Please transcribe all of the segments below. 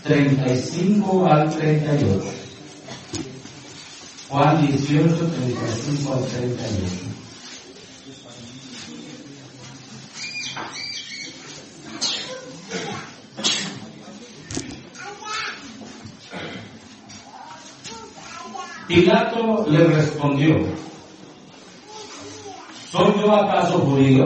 35 al 38. Juan 18, 35 al 38. Pilato le respondió: ¿soy yo acaso judío?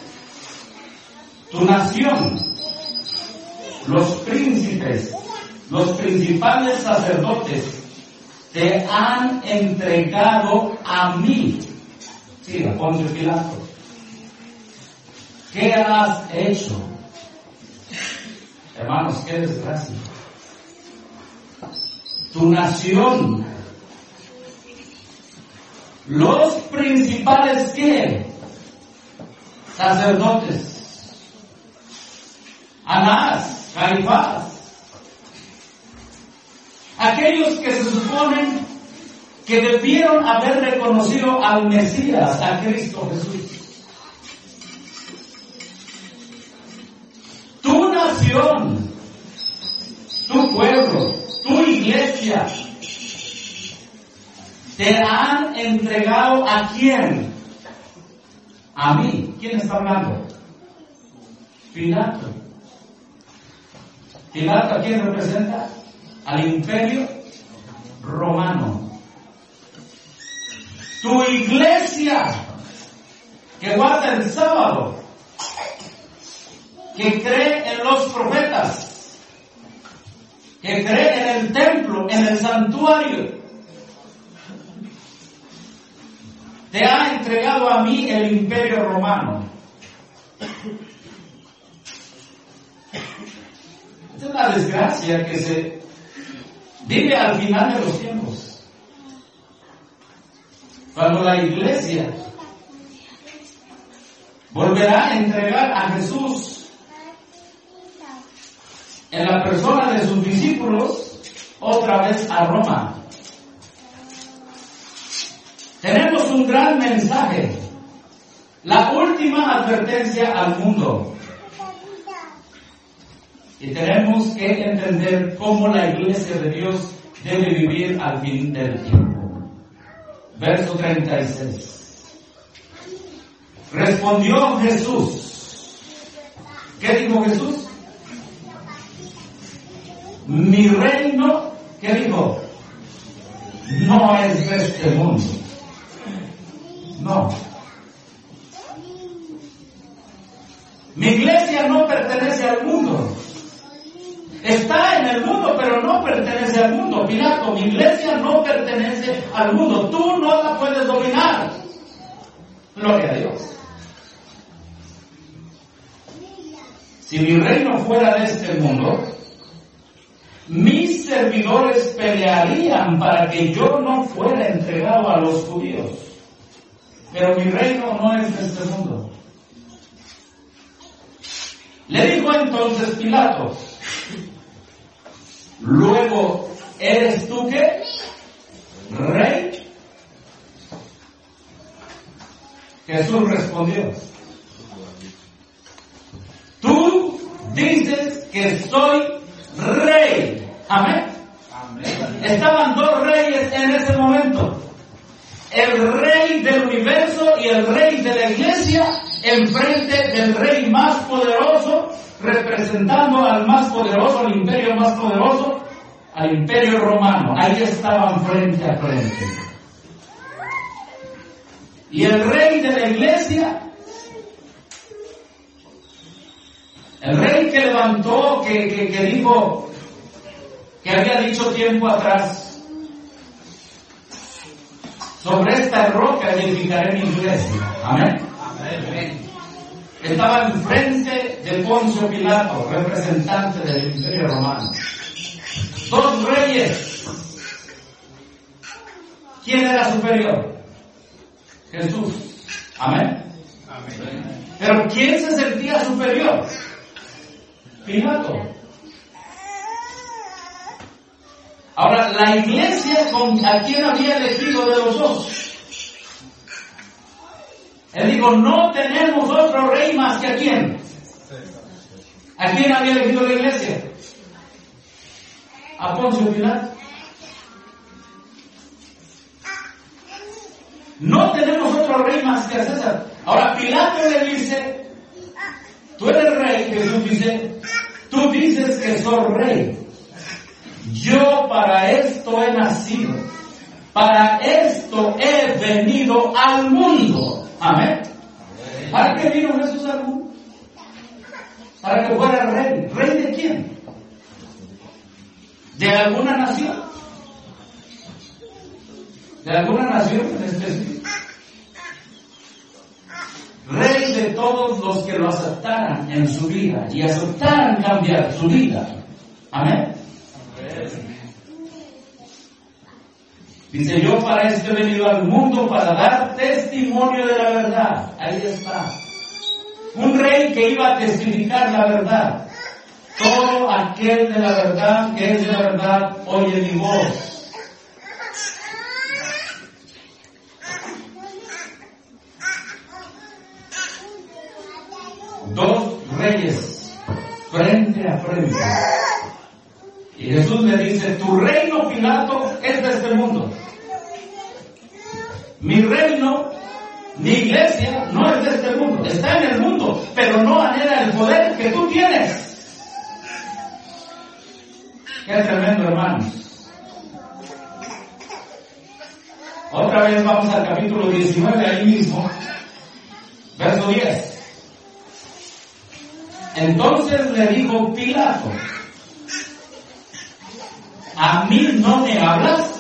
Tu nación, los príncipes, los principales sacerdotes te han entregado a mí. Sí, a Poncio Pilato. ¿Qué has hecho? Hermanos, qué desgracia. Tu nación, los principales, ¿qué? Sacerdotes, Anás, Caifás, aquellos que se suponen que debieron haber reconocido al Mesías, a Cristo Jesús. Tu nación, tu pueblo, tu iglesia, te han entregado ¿a quién? A mí. ¿Quién está hablando? Pilato. Pilato, ¿a quién representa? Al Imperio Romano. Tu iglesia, que guarda el sábado, que cree en los profetas, que cree en el templo, en el santuario, te ha entregado a mí el Imperio Romano. Esta es la desgracia que se vive al final de los tiempos. Cuando la iglesia volverá a entregar a Jesús en la persona de sus discípulos otra vez a Roma. Tenemos un gran mensaje, la última advertencia al mundo. Y tenemos que entender cómo la iglesia de Dios debe vivir al fin del tiempo. Verso 36. Respondió Jesús. ¿Qué dijo Jesús? Mi reino, ¿qué dijo? No es de este mundo. No. Mi iglesia no pertenece al mundo. Está en el mundo, pero no pertenece al mundo. Pilato, mi iglesia no pertenece al mundo. Tú no la puedes dominar. Gloria a Dios. Si mi reino fuera de este mundo, mis servidores pelearían para que yo no fuera entregado a los judíos. Pero mi reino no es de este mundo. Le dijo entonces Pilato: luego, ¿eres tú qué? ¿Rey? Jesús respondió: tú dices que soy rey. Amén. Estaban dos reyes en ese momento. El rey del universo y el rey de la iglesia, enfrente del rey más poderoso, representando al más poderoso, al imperio más poderoso, al imperio romano. Ahí estaban frente a frente. Y el rey de la iglesia, el rey que levantó, que dijo, que había dicho tiempo atrás: sobre esta roca edificaré mi iglesia. Amén. Amén. Estaba enfrente de Poncio Pilato, representante del Imperio Romano. Dos reyes. ¿Quién era superior? Jesús. Amén. Amén. Pero ¿quién se sentía superior? Pilato. Ahora, la iglesia, ¿a quién había elegido de los dos? Él dijo: no tenemos otro rey más que a quién. ¿A quién había elegido la iglesia? a Poncio Pilato. No tenemos otro rey más que a César. Ahora Pilato le dice, tú eres rey. Jesús dice, tú dices que soy rey. Yo para esto he nacido. Para esto he venido al mundo. Amén. ¿Para qué vino Jesús al mundo? Para que fuera rey. ¿Rey de quién? ¿De alguna nación? ¿De alguna nación en específico? Rey de todos los que lo aceptaran en su vida y aceptaran cambiar su vida. Amén. Dice, yo para esto he venido al mundo para dar testimonio de la verdad. Ahí está. Un rey que iba a testificar la verdad. Todo aquel de la verdad, que es de la verdad, oye mi voz. Dos reyes, frente a frente. Y Jesús le dice, tu reino, Pilato, es de este mundo. Mi reino, mi iglesia, no es de este mundo. Está en el mundo, pero no anhela el poder que tú tienes. Qué tremendo, hermanos. Otra vez vamos al capítulo 19, ahí mismo, verso 10. Entonces le dijo Pilato, ¿a mí no me hablas?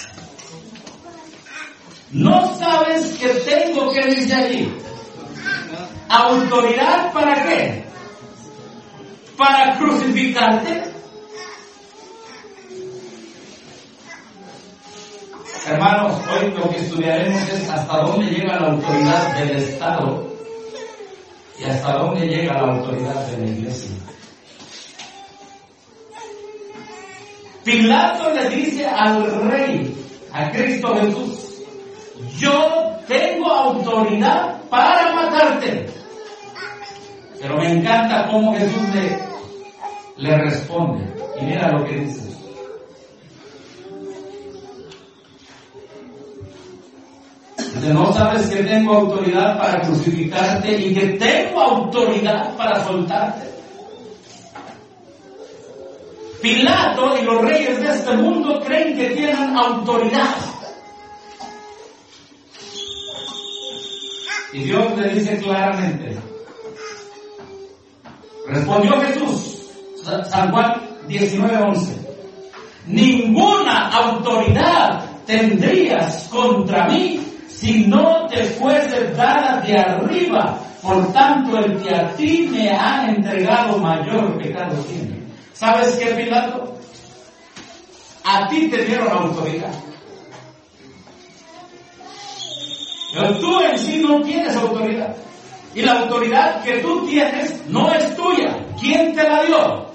¿No sabes que tengo que irse allí? ¿Autoridad para qué? ¿Para crucificarte? Hermanos, hoy lo que estudiaremos es hasta dónde llega la autoridad del Estado y hasta dónde llega la autoridad de la iglesia. Pilato le dice al rey, a Cristo Jesús, yo tengo autoridad para matarte. Pero me encanta cómo Jesús le responde. Y mira lo que dice. Dice, ¿no sabes que tengo autoridad para crucificarte y que tengo autoridad para soltarte? Pilato y los reyes de este mundo creen que tienen autoridad. Y Dios le dice claramente, respondió Jesús, San Juan 19:11, ninguna autoridad tendrías contra mí si no te fuese dada de arriba. Por tanto, el que a ti me ha entregado mayor pecado tiene. ¿Sabes qué, Pilato? A ti te dieron autoridad. Pero tú en sí no tienes autoridad. Y la autoridad que tú tienes no es tuya. ¿Quién te la dio?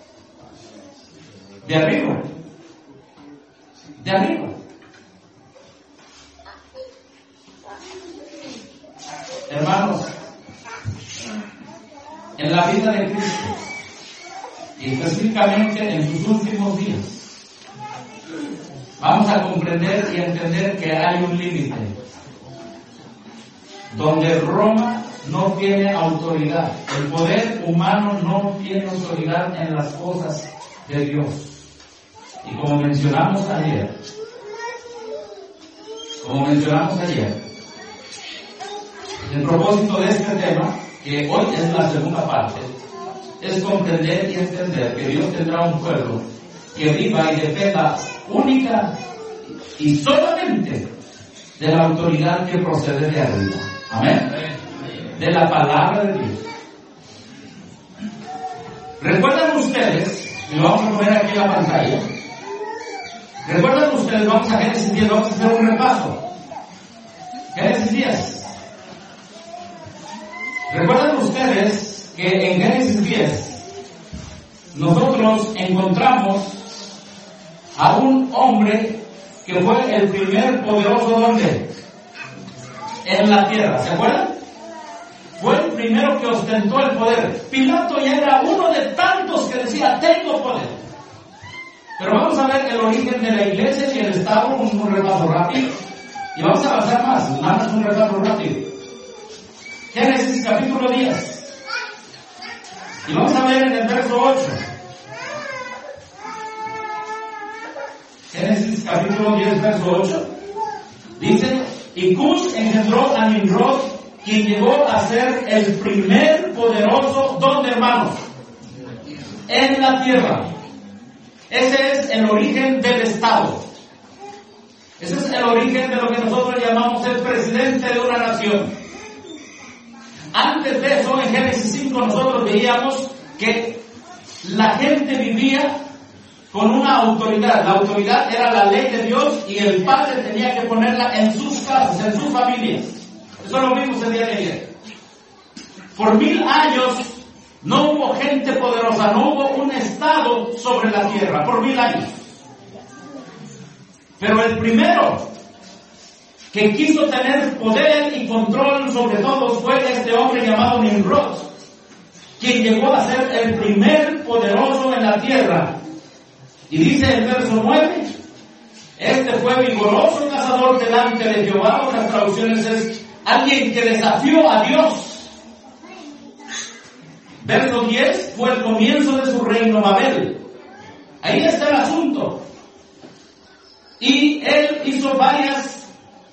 De arriba. De arriba. Hermanos, en la vida de Cristo, y específicamente en sus últimos días, vamos a comprender y entender que hay un límite donde Roma no tiene autoridad. El poder humano no tiene autoridad en las cosas de Dios. Y como mencionamos ayer, el propósito de este tema, que hoy es la segunda parte, es comprender y entender que Dios tendrá un pueblo que viva y dependa única y solamente de la autoridad que procede de arriba. Amén. De la palabra de Dios. ¿Recuerdan ustedes? Y lo vamos a poner aquí en la pantalla. ¿Recuerdan ustedes? Vamos a Génesis 10, vamos a hacer un repaso. Génesis 10. ¿Recuerdan ustedes que en Génesis 10 nosotros encontramos a un hombre que fue el primer poderoso ¿dónde? En la tierra, ¿se acuerdan? Fue el primero que ostentó el poder. Pilato ya era uno de tantos que decía, tengo poder. Pero vamos a ver el origen de la iglesia y el Estado, un repaso rápido. Y vamos a avanzar más, nada más un repaso rápido. Génesis capítulo 10. Y vamos a ver en el verso 8. Génesis capítulo 10, verso 8. Dice, y Cush engendró a Nimrod, quien llegó a ser el primer poderoso, ¿dónde, hermanos? En la tierra. Ese es el origen del Estado. Ese es el origen de lo que nosotros llamamos el presidente de una nación. Antes de eso, en Génesis 5, nosotros veíamos que la gente vivía con una autoridad. La autoridad era la ley de Dios y el padre tenía que ponerla en sus casas, en sus familias. Eso lo vimos el día de ayer. Por 1000 años no hubo gente poderosa, no hubo un Estado sobre la tierra, por 1000 años. Pero el primero que quiso tener poder y control sobre todos fue este hombre llamado Nimrod, quien llegó a ser el primer poderoso en la tierra. Y dice el verso 9, este fue vigoroso cazador delante de Jehová. Otras traducciones es alguien que desafió a Dios. Verso 10, fue el comienzo de su reino Babel. Ahí está el asunto. Y él hizo varias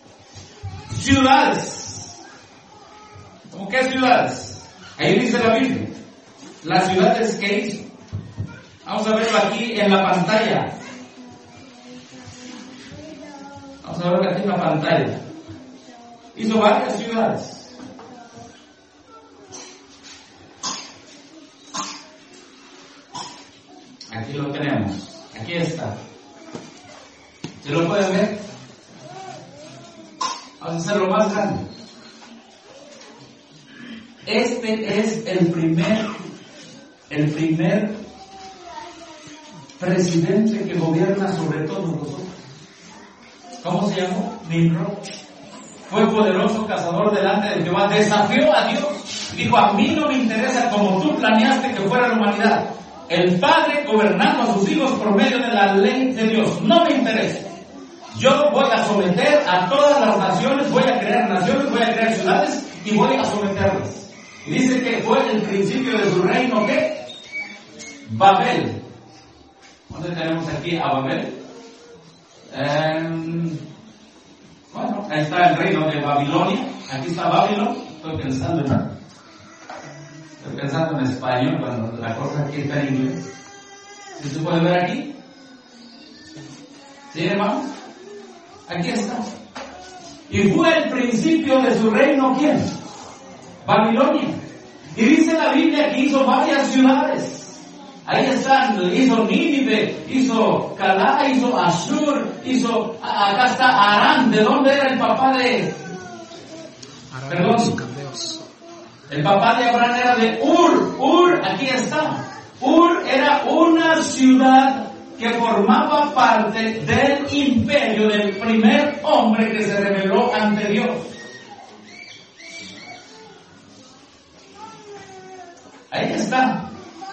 ciudades. ¿Cómo qué ciudades? Ahí dice la Biblia. Las ciudades que hizo. Vamos a verlo aquí en la pantalla. Vamos a verlo aquí en la pantalla. Hizo varias ciudades. Aquí lo tenemos. Aquí está. ¿Se lo pueden ver? Vamos a hacerlo más grande. Este es el primer presidente que gobierna sobre todos nosotros. ¿Cómo se llamó? Nimrod. Fue poderoso cazador delante de Jehová. Desafió a Dios. Dijo, a mí no me interesa como tú planeaste que fuera la humanidad. El Padre gobernando a sus hijos por medio de la ley de Dios. No me interesa. Yo voy a someter a todas las naciones, voy a crear naciones, voy a crear ciudades y voy a someterlas. Y dice que fue el principio de su reino, ¿qué? Babel. ¿Dónde tenemos aquí a Babel? Bueno, ahí está el reino de Babilonia. Aquí está Babilón. Estoy pensando en español cuando la cosa aquí está en inglés. ¿Sí se puede ver aquí? ¿Sí, hermano? Aquí está. Y fue el principio de su reino, ¿quién? Babilonia. Y dice la Biblia que hizo varias ciudades. Ahí están, hizo Nínive, hizo Calá, hizo Ashur, acá está Aram. ¿De dónde era el papá de? Perdón. El papá de Abraham era de Ur. Ur, aquí está. Ur era una ciudad que formaba parte del imperio del primer hombre que se rebeló ante Dios. Ahí está.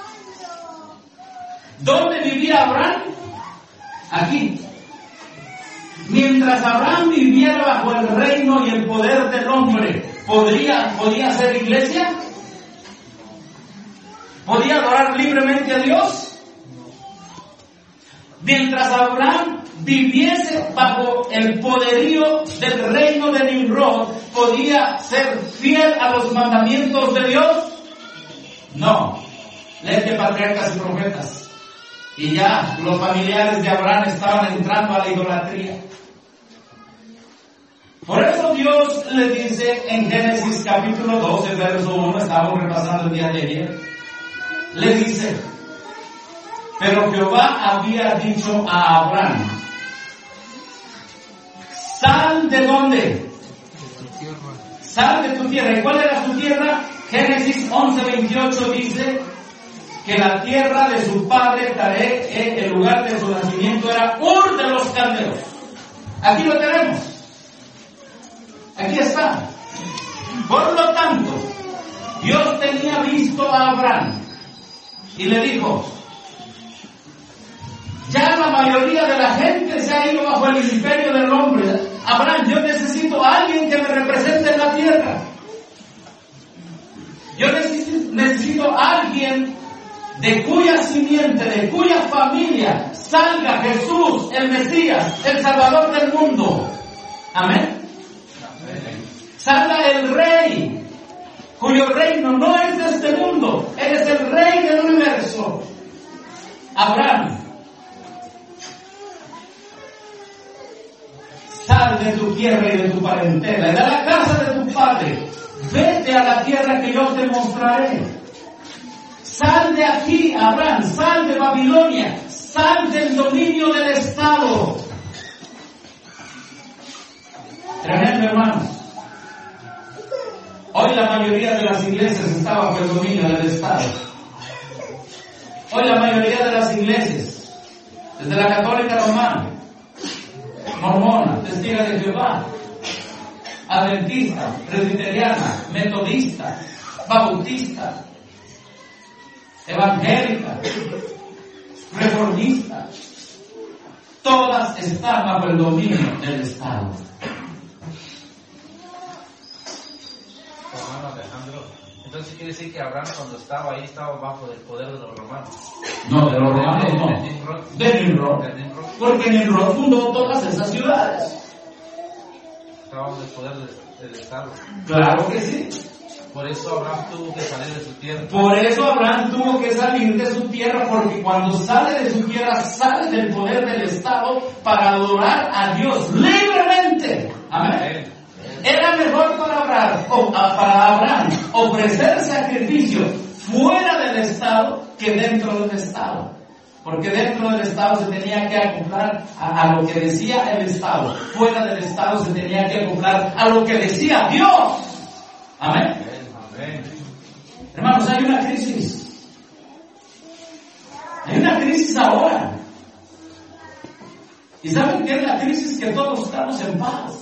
¿Dónde vivía Abraham? Aquí. Mientras Abraham viviera bajo el reino y el poder del hombre, ¿podía ser iglesia? ¿Podía adorar libremente a Dios? Mientras Abraham viviese bajo el poderío del reino de Nimrod, ¿podía ser fiel a los mandamientos de Dios? No. Léete Patriarcas y Profetas. Y ya los familiares de Abraham estaban entrando a la idolatría. Por eso Dios le dice en Génesis capítulo 12, verso 1, estábamos repasando el día de ayer, le dice, pero Jehová había dicho a Abraham, sal de ¿dónde? Sal de tu tierra. ¿Y cuál era su tierra? Génesis 11:28 dice que la tierra de su padre Taré, el lugar de su nacimiento era Ur de los Caldeos. Aquí lo tenemos. Aquí está. Por lo tanto, Dios tenía visto a Abraham y le dijo, Ya la mayoría de la gente se ha ido bajo el imperio del hombre. Abraham, yo necesito a alguien que me represente en la tierra. Yo necesito a alguien de cuya simiente, de cuya familia salga Jesús, el Mesías, el Salvador del mundo. Amén. Salga el Rey, cuyo reino no es de este mundo. Él es el Rey del universo. Abraham, sal de tu tierra y de tu parentela, y de la casa de tu padre. Vete a la tierra que yo te mostraré. Sal de aquí, Abraham, sal de Babilonia, sal del dominio del Estado. Tremendo, hermanos. Hoy la mayoría de las iglesias está bajo el dominio del Estado. Hoy la mayoría de las iglesias, desde la católica romana, mormona, testiga de Jehová, adventista, presbiteriana, metodista, bautista, evangélica, reformista, todas están bajo el dominio del Estado. Hermano Alejandro, entonces quiere decir que Abraham cuando estaba ahí estaba bajo el poder de los romanos. No, de los romanos no. De Nimrod. Porque Nimrod fundó todas esas ciudades. Estaba bajo el poder del Estado. Claro que sí. Por eso Abraham tuvo que salir de su tierra. Por eso Abraham tuvo que salir de su tierra, porque cuando sale de su tierra, sale del poder del Estado para adorar a Dios libremente. Amén. Era mejor para Abraham ofrecer sacrificio fuera del Estado que dentro del Estado. Porque dentro del Estado se tenía que acoplar a lo que decía el Estado. Fuera del Estado se tenía que acoplar a lo que decía Dios. Amén. Hermanos, hay una crisis. Hay una crisis ahora. ¿Y saben qué es la crisis? Que todos estamos en paz.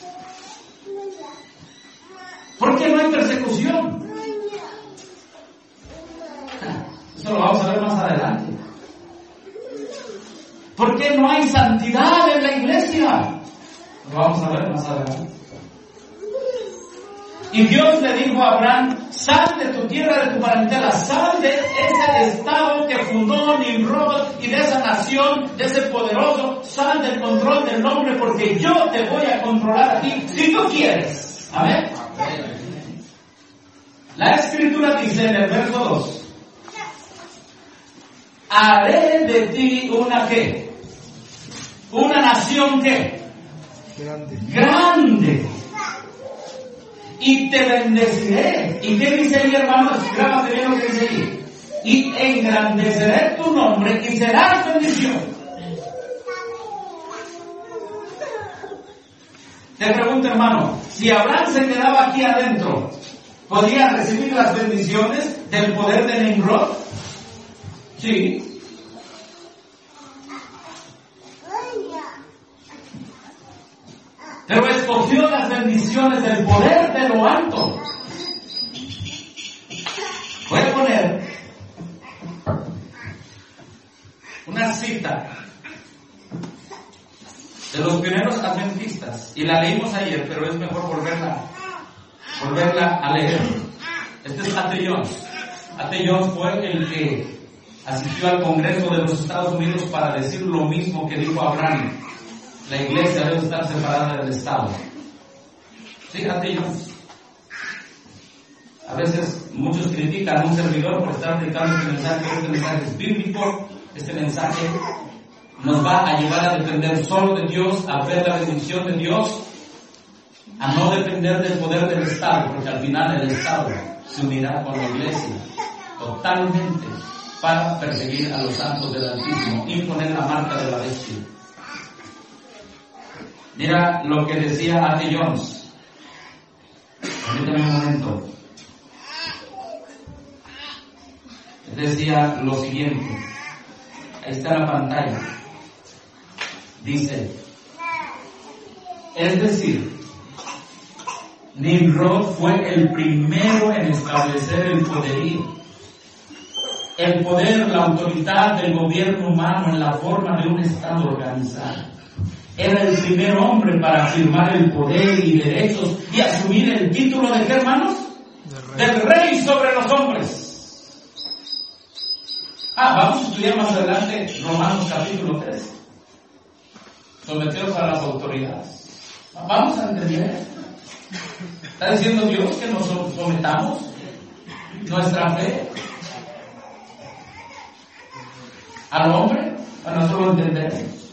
¿Por qué no hay persecución? Eso lo vamos a ver más adelante. ¿Por qué no hay santidad en la iglesia? Lo vamos a ver más adelante. Y Dios le dijo a Abraham, sal de tu tierra, de tu parentela, sal de ese estado que fundó Nimrod y de esa nación, de ese poderoso, sal del control del hombre porque yo te voy a controlar a ti si tú quieres. Amén. La Escritura dice en el verso 2, haré de ti una ¿qué? Una nación ¿qué? Grande. Y te bendeciré. ¿Y qué dice ahí, hermanos? Grábate bien lo que dice ahí. Y engrandeceré tu nombre y serás bendición. Te pregunto, hermano, si Abraham se quedaba aquí adentro, ¿podía recibir las bendiciones del poder de Nimrod? Sí. Pero escogió las bendiciones del poder de lo alto. Voy a poner una cita de los pioneros adventistas, y la leímos ayer, pero es mejor volverla a leer. Este es A.T. Jones. A.T. Jones fue el que asistió al Congreso de los Estados Unidos para decir lo mismo que dijo Abraham. La iglesia debe estar separada del Estado. Fíjate, Jones. A veces muchos critican a un servidor por estar predicando este mensaje es bíblico, este mensaje nos va a llevar a depender solo de Dios, a ver la bendición de Dios, a no depender del poder del Estado, porque al final el Estado se unirá con la iglesia totalmente para perseguir a los santos del Altísimo y poner la marca de la bestia. Mira lo que decía A.T. Jones. Permítame un momento. Decía lo siguiente. Ahí está la pantalla. Dice, es decir, Nimrod fue el primero en establecer el poderío. el poder, la autoridad del gobierno humano en la forma de un Estado organizado. Era el primer hombre para afirmar el poder y derechos y asumir el título de ¿qué, hermanos? Del rey sobre los hombres. Vamos a estudiar más adelante Romanos capítulo 3. Sometidos a las autoridades. Vamos a entender. ¿Está diciendo Dios que nos sometamos nuestra fe al hombre? Para nosotros entender.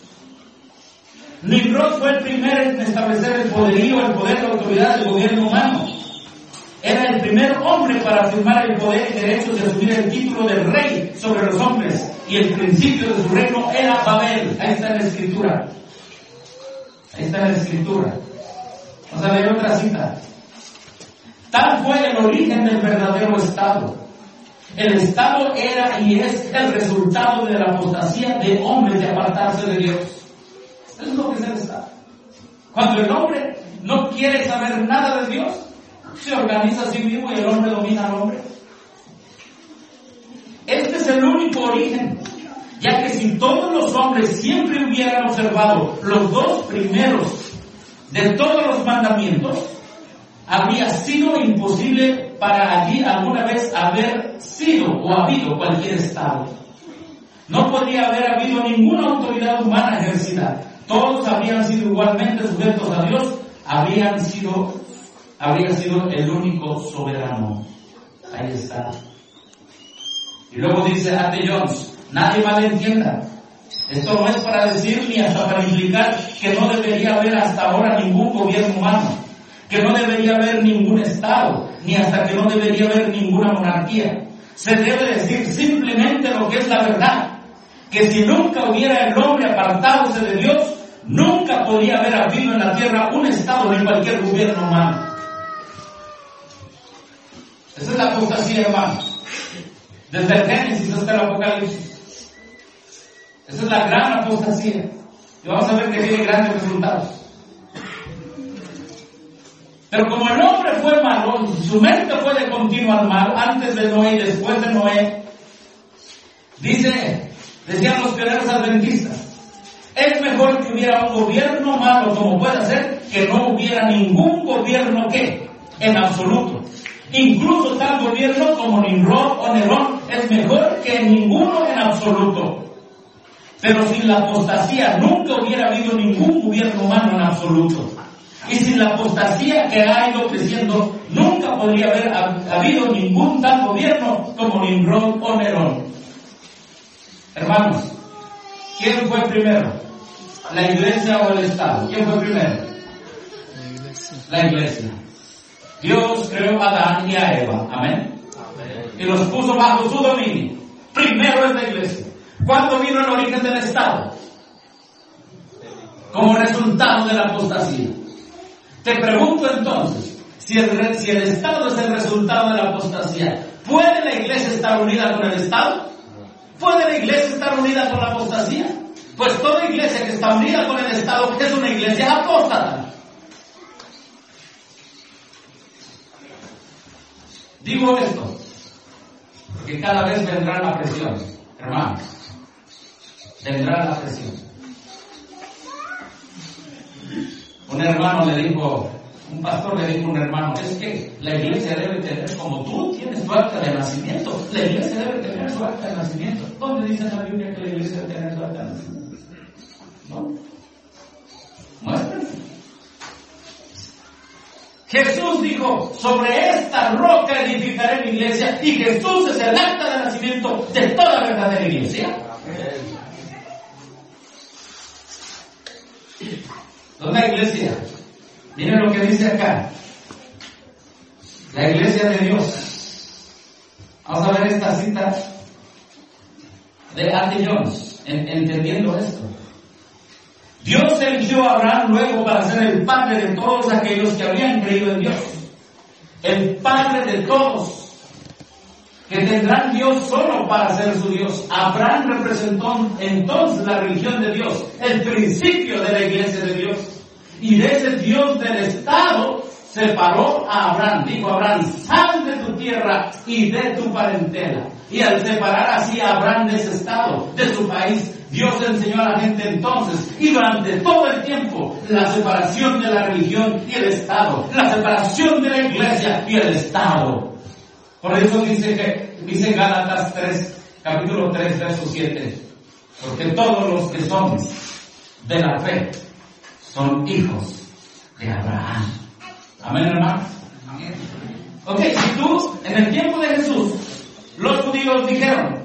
Nimrod fue el primero en establecer el poderío, el poder de autoridad del gobierno humano. Era el primer hombre para afirmar el poder y derechos de asumir el título de rey sobre los hombres. Y el principio de su reino era Babel. Ahí está en la escritura. Ahí está en la escritura. Vamos a leer otra cita. Tal fue el origen del verdadero Estado. El Estado era y es el resultado de la apostasía de hombres de apartarse de Dios. Eso es lo que es el Estado. Cuando el hombre no quiere saber nada de Dios, se organiza a sí mismo y el hombre domina al hombre. Este es el único origen, ya que si todos los hombres siempre hubieran observado los dos primeros de todos los mandamientos, habría sido imposible para allí alguna vez haber sido o habido cualquier Estado. No podría haber habido ninguna autoridad humana ejercida. Todos habrían sido igualmente sujetos a Dios, habría sido el único soberano. Ahí está. Y luego dice A.T. Jones, nadie malentienda. Esto no es para decir ni hasta para implicar que no debería haber hasta ahora ningún gobierno humano, que no debería haber ningún Estado, ni hasta que no debería haber ninguna monarquía. Se debe decir simplemente lo que es la verdad, que si nunca hubiera el hombre apartadose de Dios, nunca podría haber habido en la tierra un Estado ni cualquier gobierno humano. Esa es la apostasía, hermano. Desde el Génesis hasta el Apocalipsis. Esa es la gran apostasía. Y vamos a ver que tiene grandes resultados. Pero como el hombre fue malo, su mente fue de continuo al mal, antes de Noé y después de Noé, decían los pioneros adventistas, es mejor que hubiera un gobierno malo como pueda ser, que no hubiera ningún gobierno que, en absoluto. Incluso tal gobierno como Nimrod o Nerón es mejor que ninguno en absoluto. Pero sin la apostasía nunca hubiera habido ningún gobierno humano en absoluto. Y sin la apostasía que ha ido creciendo, nunca podría haber habido ningún tal gobierno como Nimrod o Nerón. Hermanos, ¿quién fue primero? ¿La iglesia o el Estado? ¿Quién fue primero? La iglesia. La iglesia. Dios creó a Adán y a Eva. Amén. Y los puso bajo su dominio. Primero es la iglesia. ¿Cuándo vino el origen del Estado? Como resultado de la apostasía. Te pregunto entonces, si el Estado es el resultado de la apostasía, ¿puede la iglesia estar unida con el Estado? ¿Puede la iglesia estar unida con la apostasía? Pues toda iglesia que está unida con el Estado es una iglesia apóstata. Digo esto, porque cada vez vendrá la presión, hermanos. Vendrá la presión. Un hermano le dijo, un pastor le dijo a un hermano, es que la iglesia debe tener, como tú tienes tu acta de nacimiento, la iglesia debe tener su acta de nacimiento. ¿Dónde dice en la Biblia que la iglesia debe tener su acta de nacimiento? ¿No? Muéstrense. Jesús dijo, sobre esta roca edificaré mi iglesia, y Jesús es el acta de nacimiento de toda verdadera iglesia. ¿Dónde hay iglesia? Miren lo que dice acá. La iglesia de Dios. Vamos a ver esta cita de A.T. Jones, entendiendo esto. Dios eligió a Abraham luego para ser el padre de todos aquellos que habían creído en Dios. El padre de todos, que tendrán Dios solo para ser su Dios. Abraham representó entonces la religión de Dios, el principio de la iglesia de Dios. Y de ese Dios del Estado separó a Abraham. Dijo a Abraham, sal de tu tierra y de tu parentela. Y al separar así a Abraham de ese estado, de su país, Dios enseñó a la gente entonces, y durante todo el tiempo, la separación de la religión y el Estado, la separación de la iglesia y el Estado. Por eso dice Gálatas 3, capítulo 3, verso 7, porque todos los que son de la fe son hijos de Abraham. Amén, hermano. Ok, si tú, en el tiempo de Jesús, los judíos dijeron,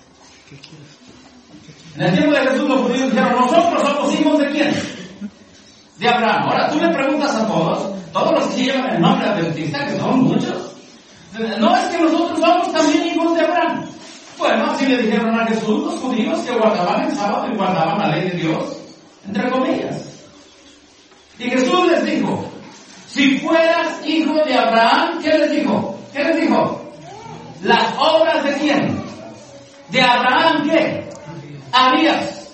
en el tiempo de Jesús los judíos dijeron, nosotros somos hijos de ¿quién? De Abraham. Ahora tú le preguntas a todos los que llevan el nombre adventista, que son muchos, no es que nosotros somos también hijos de Abraham. Bueno, así le dijeron a Jesús los judíos que guardaban el sábado y guardaban la ley de Dios, entre comillas. Y Jesús les dijo, si fueras hijo de Abraham, ¿qué les dijo? ¿Qué les dijo? Las obras de ¿quién? De Abraham, ¿qué? Harías.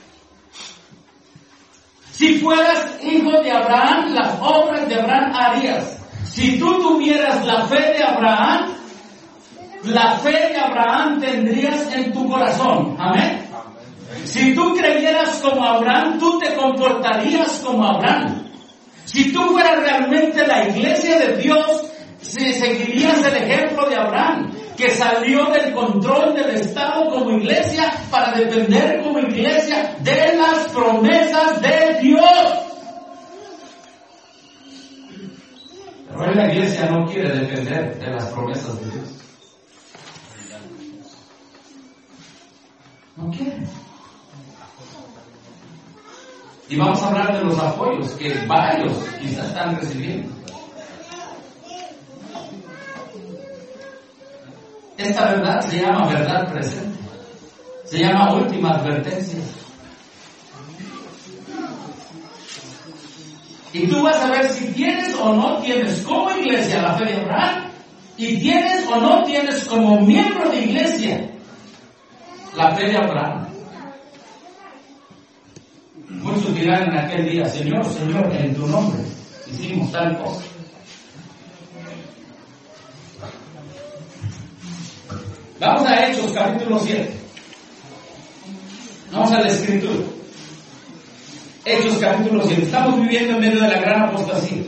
Si fueras hijo de Abraham, las obras de Abraham harías. Si tú tuvieras la fe de Abraham tendrías en tu corazón. Amén. Si tú creyeras como Abraham, tú te comportarías como Abraham. Si tú fueras realmente la iglesia de Dios, seguirías el ejemplo de Abraham, que salió del control del Estado como iglesia para depender como iglesia de las promesas de Dios. Pero hoy la iglesia no quiere depender de las promesas de Dios. No quiere. Y vamos a hablar de los apoyos que varios quizás están recibiendo. Esta verdad se llama verdad presente. Se llama última advertencia. Y tú vas a ver si tienes o no tienes como iglesia la fe de Abraham, y tienes o no tienes como miembro de iglesia la fe de Abraham. Muchos dirán en aquel día, Señor, Señor, en tu nombre hicimos tal cosa. Vamos a Hechos capítulo 7. Vamos a la escritura. Hechos capítulo 7. Estamos viviendo en medio de la gran apostasía.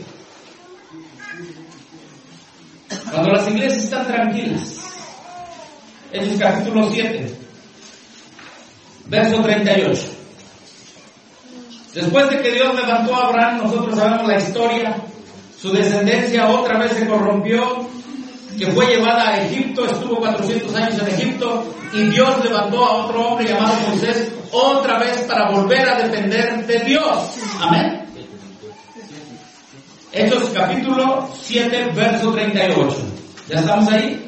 Cuando las iglesias están tranquilas. Hechos capítulo 7. Verso 38. Después de que Dios levantó a Abraham, nosotros sabemos la historia. Su descendencia otra vez se corrompió, que fue llevada a Egipto, estuvo 400 años en Egipto, y Dios levantó a otro hombre llamado Moisés otra vez para volver a depender de Dios. Amén. Hechos capítulo 7, verso 38. ¿Ya estamos ahí?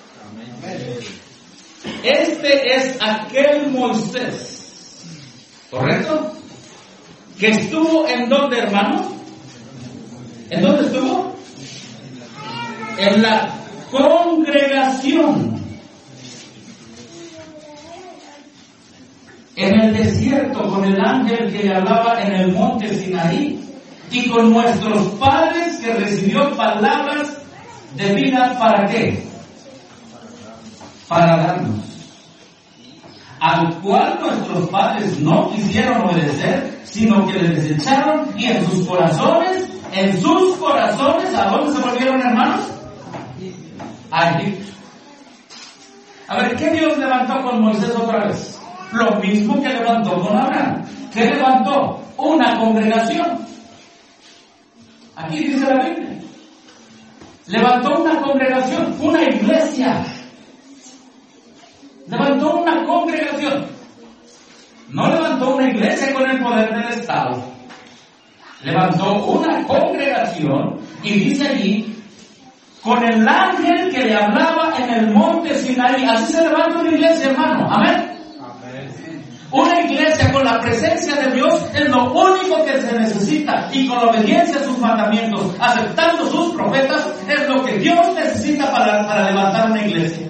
Este es aquel Moisés, ¿correcto? Que estuvo en dónde, hermano? ¿En dónde estuvo? En la congregación, en el desierto, con el ángel que le hablaba en el monte Sinaí, y con nuestros padres, que recibió palabras de vida. ¿Para qué? Para darnos, al cual nuestros padres no quisieron obedecer, sino que le desecharon, y en sus corazones, ¿a dónde se volvieron, hermanos? A Egipto. A ver, ¿qué Dios levantó con Moisés otra vez? Lo mismo que levantó con Abraham. ¿Qué levantó? Una congregación. Aquí dice la Biblia. Levantó una congregación, una iglesia. Levantó una congregación. No levantó una iglesia con el poder del Estado. Levantó una congregación, y dice allí, con el ángel que le hablaba en el monte Sinaí. Así se levanta una iglesia, hermano. Amén. Una iglesia con la presencia de Dios es lo único que se necesita, y con la obediencia a sus mandamientos, aceptando sus profetas, es lo que Dios necesita para levantar una iglesia.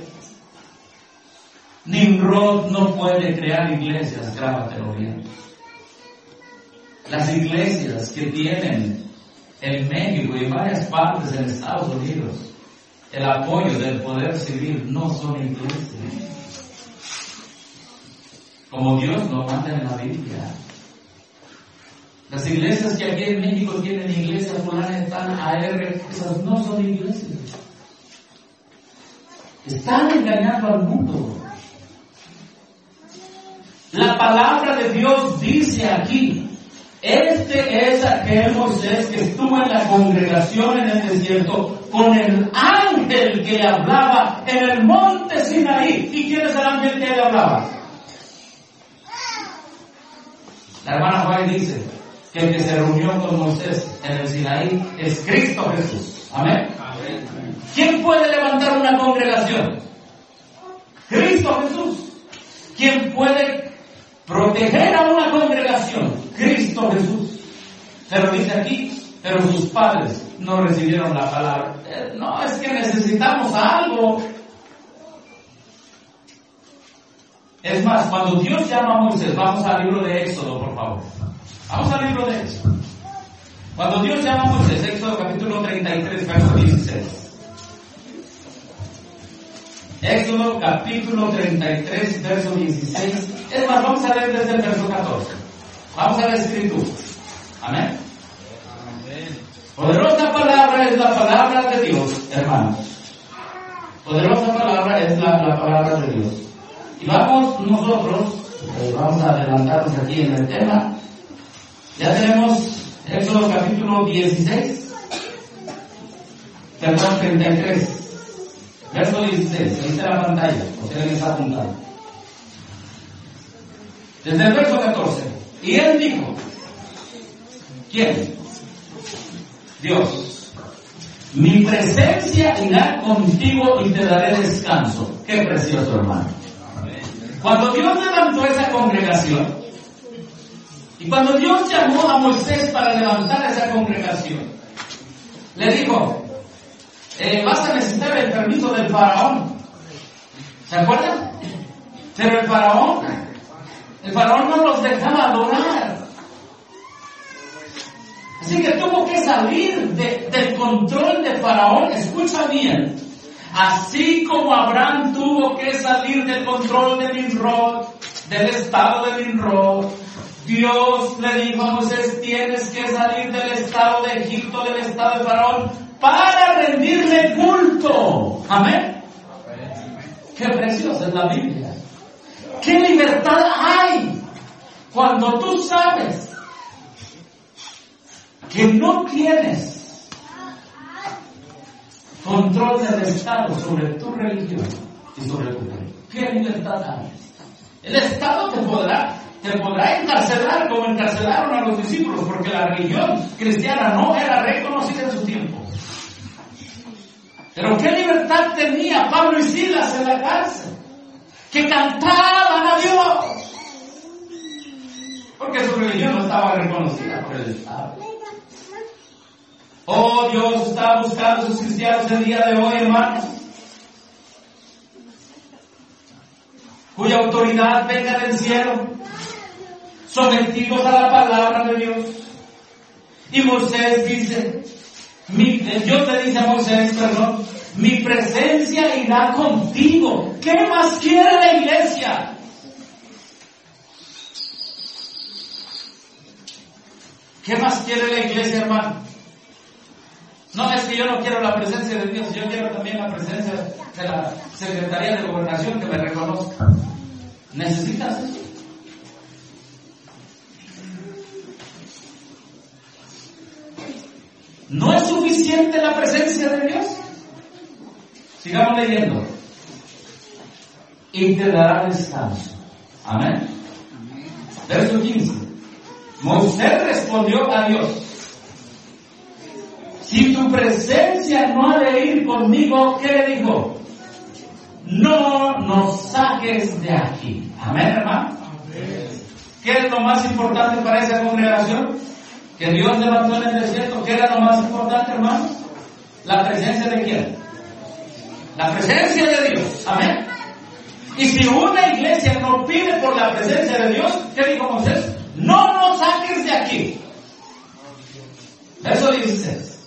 Nimrod no puede crear iglesias, grábatelo bien. Las iglesias que tienen en México y en varias partes en Estados Unidos, el apoyo del poder civil no son iglesias. Como Dios lo manda en la Biblia. Las iglesias que aquí en México tienen iglesias fulana están AR, esas no son iglesias. Están engañando al mundo. La palabra de Dios dice aquí, este es aquel Moisés que estuvo en la congregación en el desierto con el ángel que le hablaba en el monte Sinaí. ¿Y quién es el ángel que le hablaba? La hermana White dice que el que se reunió con Moisés en el Sinaí es Cristo Jesús. Amén. ¿Quién puede levantar una congregación? Cristo Jesús. ¿Quién puede proteger a una congregación? Cristo Jesús. Pero dice aquí, pero sus padres no recibieron la palabra. No, es que necesitamos algo. Es más, cuando Dios llama a Moisés, vamos al libro de Éxodo, por favor. Vamos al libro de Éxodo. Cuando Dios llama a Moisés, Éxodo capítulo 33, verso 16. Éxodo capítulo 33, verso 16. Es más, vamos a leer desde el verso 14. Vamos a la escritura. Amén. Poderosa palabra es la palabra de Dios, hermanos. Poderosa palabra es la palabra de Dios. Y vamos nosotros, vamos a adelantarnos aquí en el tema. Ya tenemos Éxodo capítulo 16, perdón, 33. Verso 16, ahí está la pantalla, usted le está apuntando. Desde el verso 14. Y él dijo, ¿quién? Dios. Mi presencia irá contigo y te daré descanso. Qué precioso, hermano. Cuando Dios levantó esa congregación, y cuando Dios llamó a Moisés para levantar esa congregación, le dijo, vas a necesitar el permiso del faraón. ¿Se acuerdan? Pero el faraón no los dejaba adorar. Así que tuvo que salir del control de faraón. Escucha bien. Así como Abraham tuvo que salir del control de Nimrod, del estado de Nimrod, Dios le dijo a Moisés, tienes que salir del estado de Egipto, del estado de faraón, para rendirle culto. Amén. Qué preciosa es la Biblia. Qué libertad hay cuando tú sabes que no tienes control del Estado sobre tu religión y sobre tu fe. Qué libertad hay. El Estado te podrá encarcelar como encarcelaron a los discípulos, porque la religión cristiana no era reconocida en su tiempo. Pero qué libertad tenía Pablo y Silas en la cárcel, que cantaban a Dios, porque su religión no estaba reconocida por el Estado. Oh, Dios está buscando a sus cristianos el día de hoy, hermanos, cuya autoridad venga del cielo, sometidos a la palabra de Dios. Y Moisés dice, Dios le dice a Moisés, mi presencia irá contigo. ¿Qué más quiere la iglesia? ¿Qué más quiere la iglesia, hermano? No es que yo no quiero la presencia de Dios, yo quiero también la presencia de la Secretaría de Gobernación que me reconozca. ¿Necesitas eso? ¿No es suficiente la presencia de Dios? Sigamos leyendo. Y te dará descanso. Amén. Verso 15. Moisés respondió a Dios, si tu presencia no ha de ir conmigo, ¿qué le dijo? No nos saques de aquí. Amén, hermano. ¿Qué es lo más importante para esa congregación? Que Dios levantó en el desierto. ¿Qué era lo más importante, hermano? ¿La presencia de quién? La presencia de Dios. Amén. Y si una iglesia no pide por la presencia de Dios, ¿qué dijo Moisés? No nos saques de aquí. Verso 16.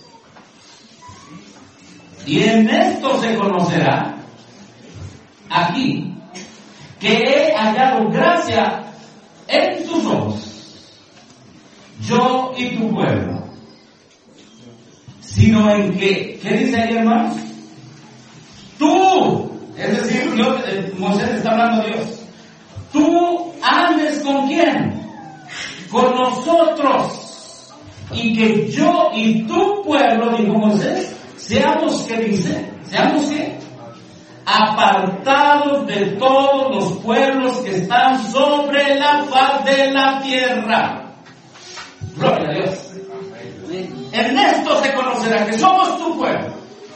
Y en esto se conocerá aquí que he hallado gracia en tus ojos, yo y tu pueblo, sino en que, ¿qué dice ahí, hermanos? Tú, es decir, Moisés está hablando a Dios, tú andes con quién, con nosotros, y que yo y tu pueblo, dijo Moisés, seamos, ¿qué dice? Seamos qué, apartados de todos los pueblos que están sobre la faz de la tierra. Gloria a Dios. En esto se conocerá que somos tu pueblo.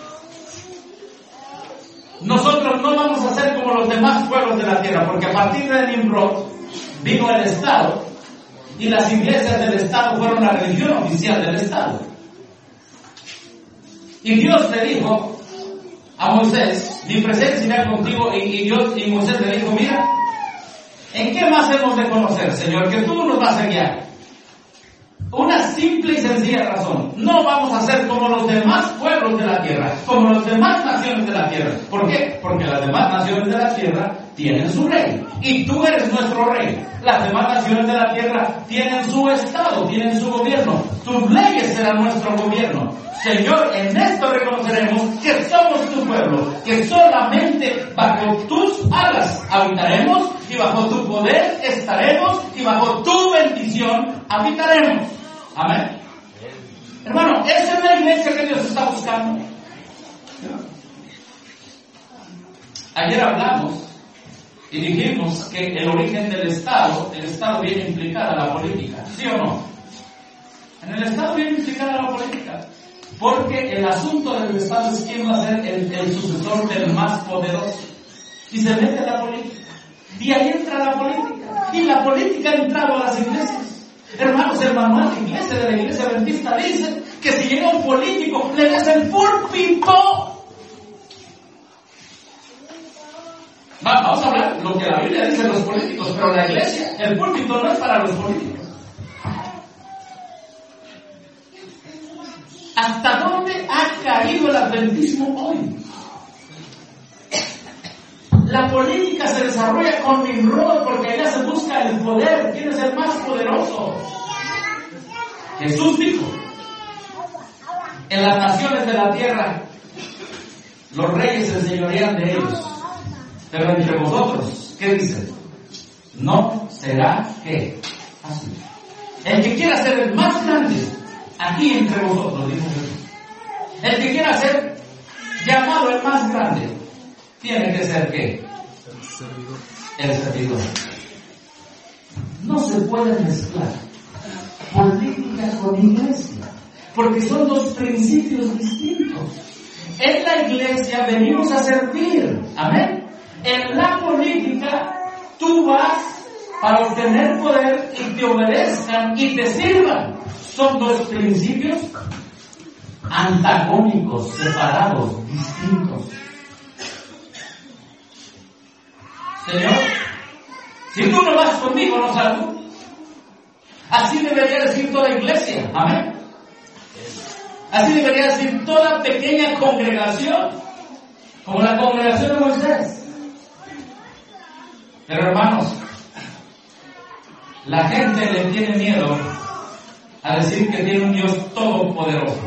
Nosotros no vamos a ser como los demás pueblos de la tierra, porque a partir de Nimrod vino el Estado, y las iglesias del Estado fueron la religión oficial del Estado. Y Dios le dijo a Moisés, mi presencia irá contigo, y Moisés le dijo, mira, ¿en qué más hemos de conocer, Señor, que tú nos vas a guiar? Una simple y sencilla razón, no vamos a ser como los demás pueblos de la tierra, como las demás naciones de la tierra. ¿Por qué? Porque las demás naciones de la tierra tienen su rey, y tú eres nuestro rey. Las demás naciones de la tierra tienen su estado, tienen su gobierno, tus leyes serán nuestro gobierno. Señor, en esto reconoceremos que somos tu pueblo, que solamente bajo tus alas habitaremos, y bajo tu poder estaremos, y bajo tu bendición habitaremos. Amén. Hermano, esa es la iglesia que Dios está buscando. Ayer hablamos y dijimos que el origen del Estado viene implicada la política, ¿sí o no? En el Estado viene implicada la política, porque el asunto del Estado es quién va a ser el sucesor del más poderoso, y se mete la política, y ahí entra la política, y la política ha entrado a las iglesias. Hermanos, el manual de iglesia de la iglesia adventista dice que si llega un político, le des el púlpito. Vamos a hablar lo que la Biblia dice de los políticos, pero la iglesia, el púlpito no es para los políticos. ¿Hasta dónde ha caído el adventismo hoy? La política se desarrolla con Nimrod porque allá se busca el poder. ¿Quién es el más poderoso? Jesús dijo, en las naciones de la tierra los reyes se enseñorean de ellos, pero entre vosotros, ¿qué dice? No será que así. El que quiera ser el más grande aquí entre vosotros, dijo Jesús, el que quiera ser llamado el más grande, tiene que ser ¿qué? El servidor. No se puede mezclar política con iglesia, porque son dos principios distintos. En la iglesia venimos a servir, amén. En la política tú vas para obtener poder y te obedezcan y te sirvan. Son dos principios antagónicos, separados, distintos. Señor, si tú no vas conmigo, no salgo. Así debería decir toda iglesia, amén. Así debería decir toda pequeña congregación, como la congregación de Moisés. Pero hermanos, la gente le tiene miedo a decir que tiene un Dios todopoderoso.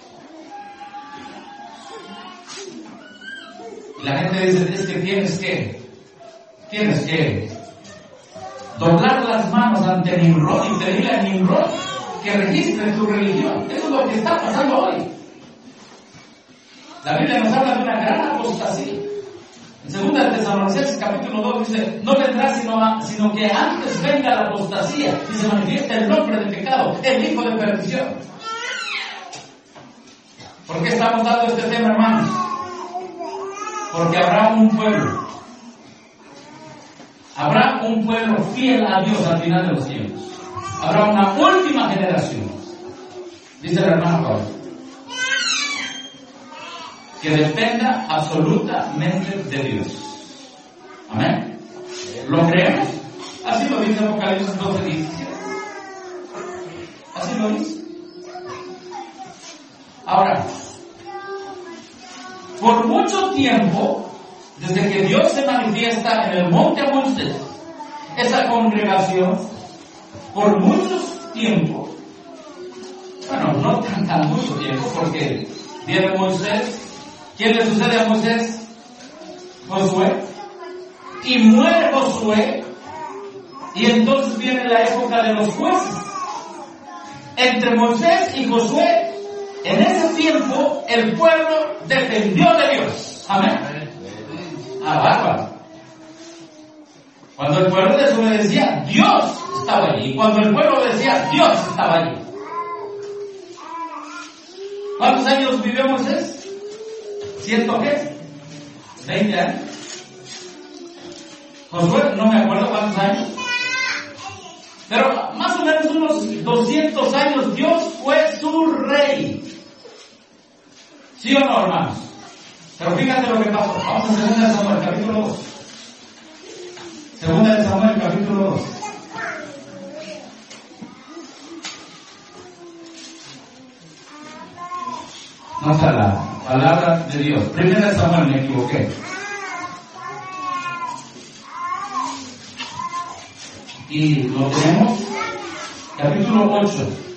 Y la gente dice, es que tienes que doblar las manos ante Nimrod y pedirle a Nimrod que registre tu religión. Eso es lo que está pasando hoy. La Biblia nos habla de una gran apostasía. En 2 Tesalonicenses capítulo 2 dice, no vendrá sino que antes venga la apostasía y se manifieste el hombre de pecado, el hijo de perdición. ¿Por qué estamos dando este tema, hermanos? Porque habrá un pueblo fiel a Dios al final de los tiempos. Habrá una última generación, dice el hermano Pablo, que dependa absolutamente de Dios. Amén. ¿Lo creemos? Así lo dice Apocalipsis 12:17. Así lo dice. Por mucho tiempo, desde que Dios se manifiesta en el monte a Moisés, esa congregación, por mucho tiempo, bueno, no tan mucho tiempo, porque viene Moisés. ¿Quién le sucede a Moisés? Josué. Y muere Josué, y entonces viene la época de los jueces. Entre Moisés y Josué, en ese tiempo, el pueblo dependió de Dios. Amén. Bárbaro. Cuando el pueblo desobedecía, Dios estaba allí. Y cuando el pueblo obedecía, Dios estaba allí. ¿Cuántos años vivió Moisés? ¿100 qué? 20 años. Josué, no me acuerdo cuántos años. Pero más o menos unos 200 años Dios fue su rey. ¿Sí o no, hermanos? Pero fíjate lo que pasó. Vamos a 2 de Samuel, capítulo 2. 2 de Samuel, capítulo 2. No está la palabra de Dios. 1 de Samuel, me equivoqué. Y lo tenemos, capítulo 8.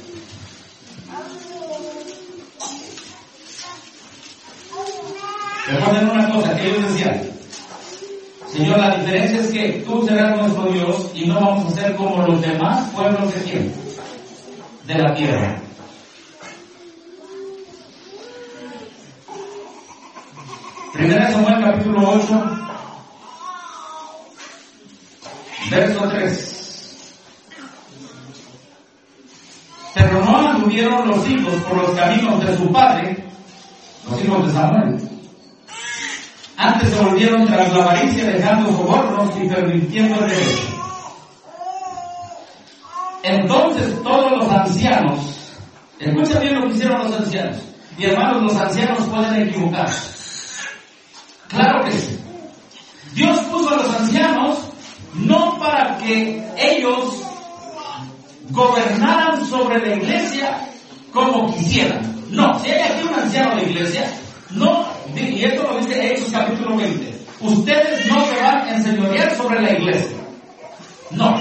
Recuerden una cosa que ellos decían: Señor, la diferencia es que tú serás nuestro Dios y no vamos a ser como los demás pueblos de quién, de la tierra. Primera de Samuel, capítulo 8, verso 3. Pero no anduvieron los hijos por los caminos de su padre, los hijos de Samuel. Antes se volvieron tras la avaricia, dejando sobornos y pervirtiendo el derecho. Entonces todos los ancianos, escucha bien lo que hicieron los ancianos. Y hermanos, los ancianos pueden equivocarse. Claro que sí. Dios puso a los ancianos no para que ellos gobernaran sobre la iglesia como quisieran. No, si hay aquí un anciano de iglesia, no, y esto lo dice Hechos capítulo 20, ustedes no se van a enseñorear sobre la iglesia. No.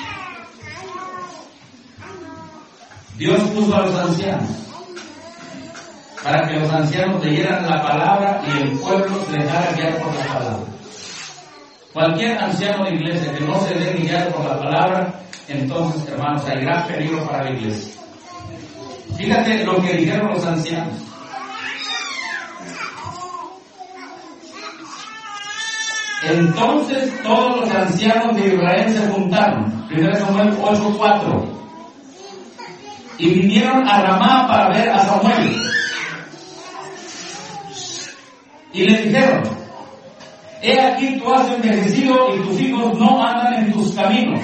Dios puso a los ancianos para que los ancianos leyeran la palabra y el pueblo se dejara guiar por la palabra. Cualquier anciano de iglesia que no se deje guiar por la palabra, entonces, hermanos, hay gran peligro para la iglesia. Fíjate lo que dijeron los ancianos. Entonces todos los ancianos de Israel se juntaron. 1 Samuel 8:4. Y vinieron a Ramá para ver a Samuel. Y le dijeron: he aquí tú has envejecido y tus hijos no andan en tus caminos.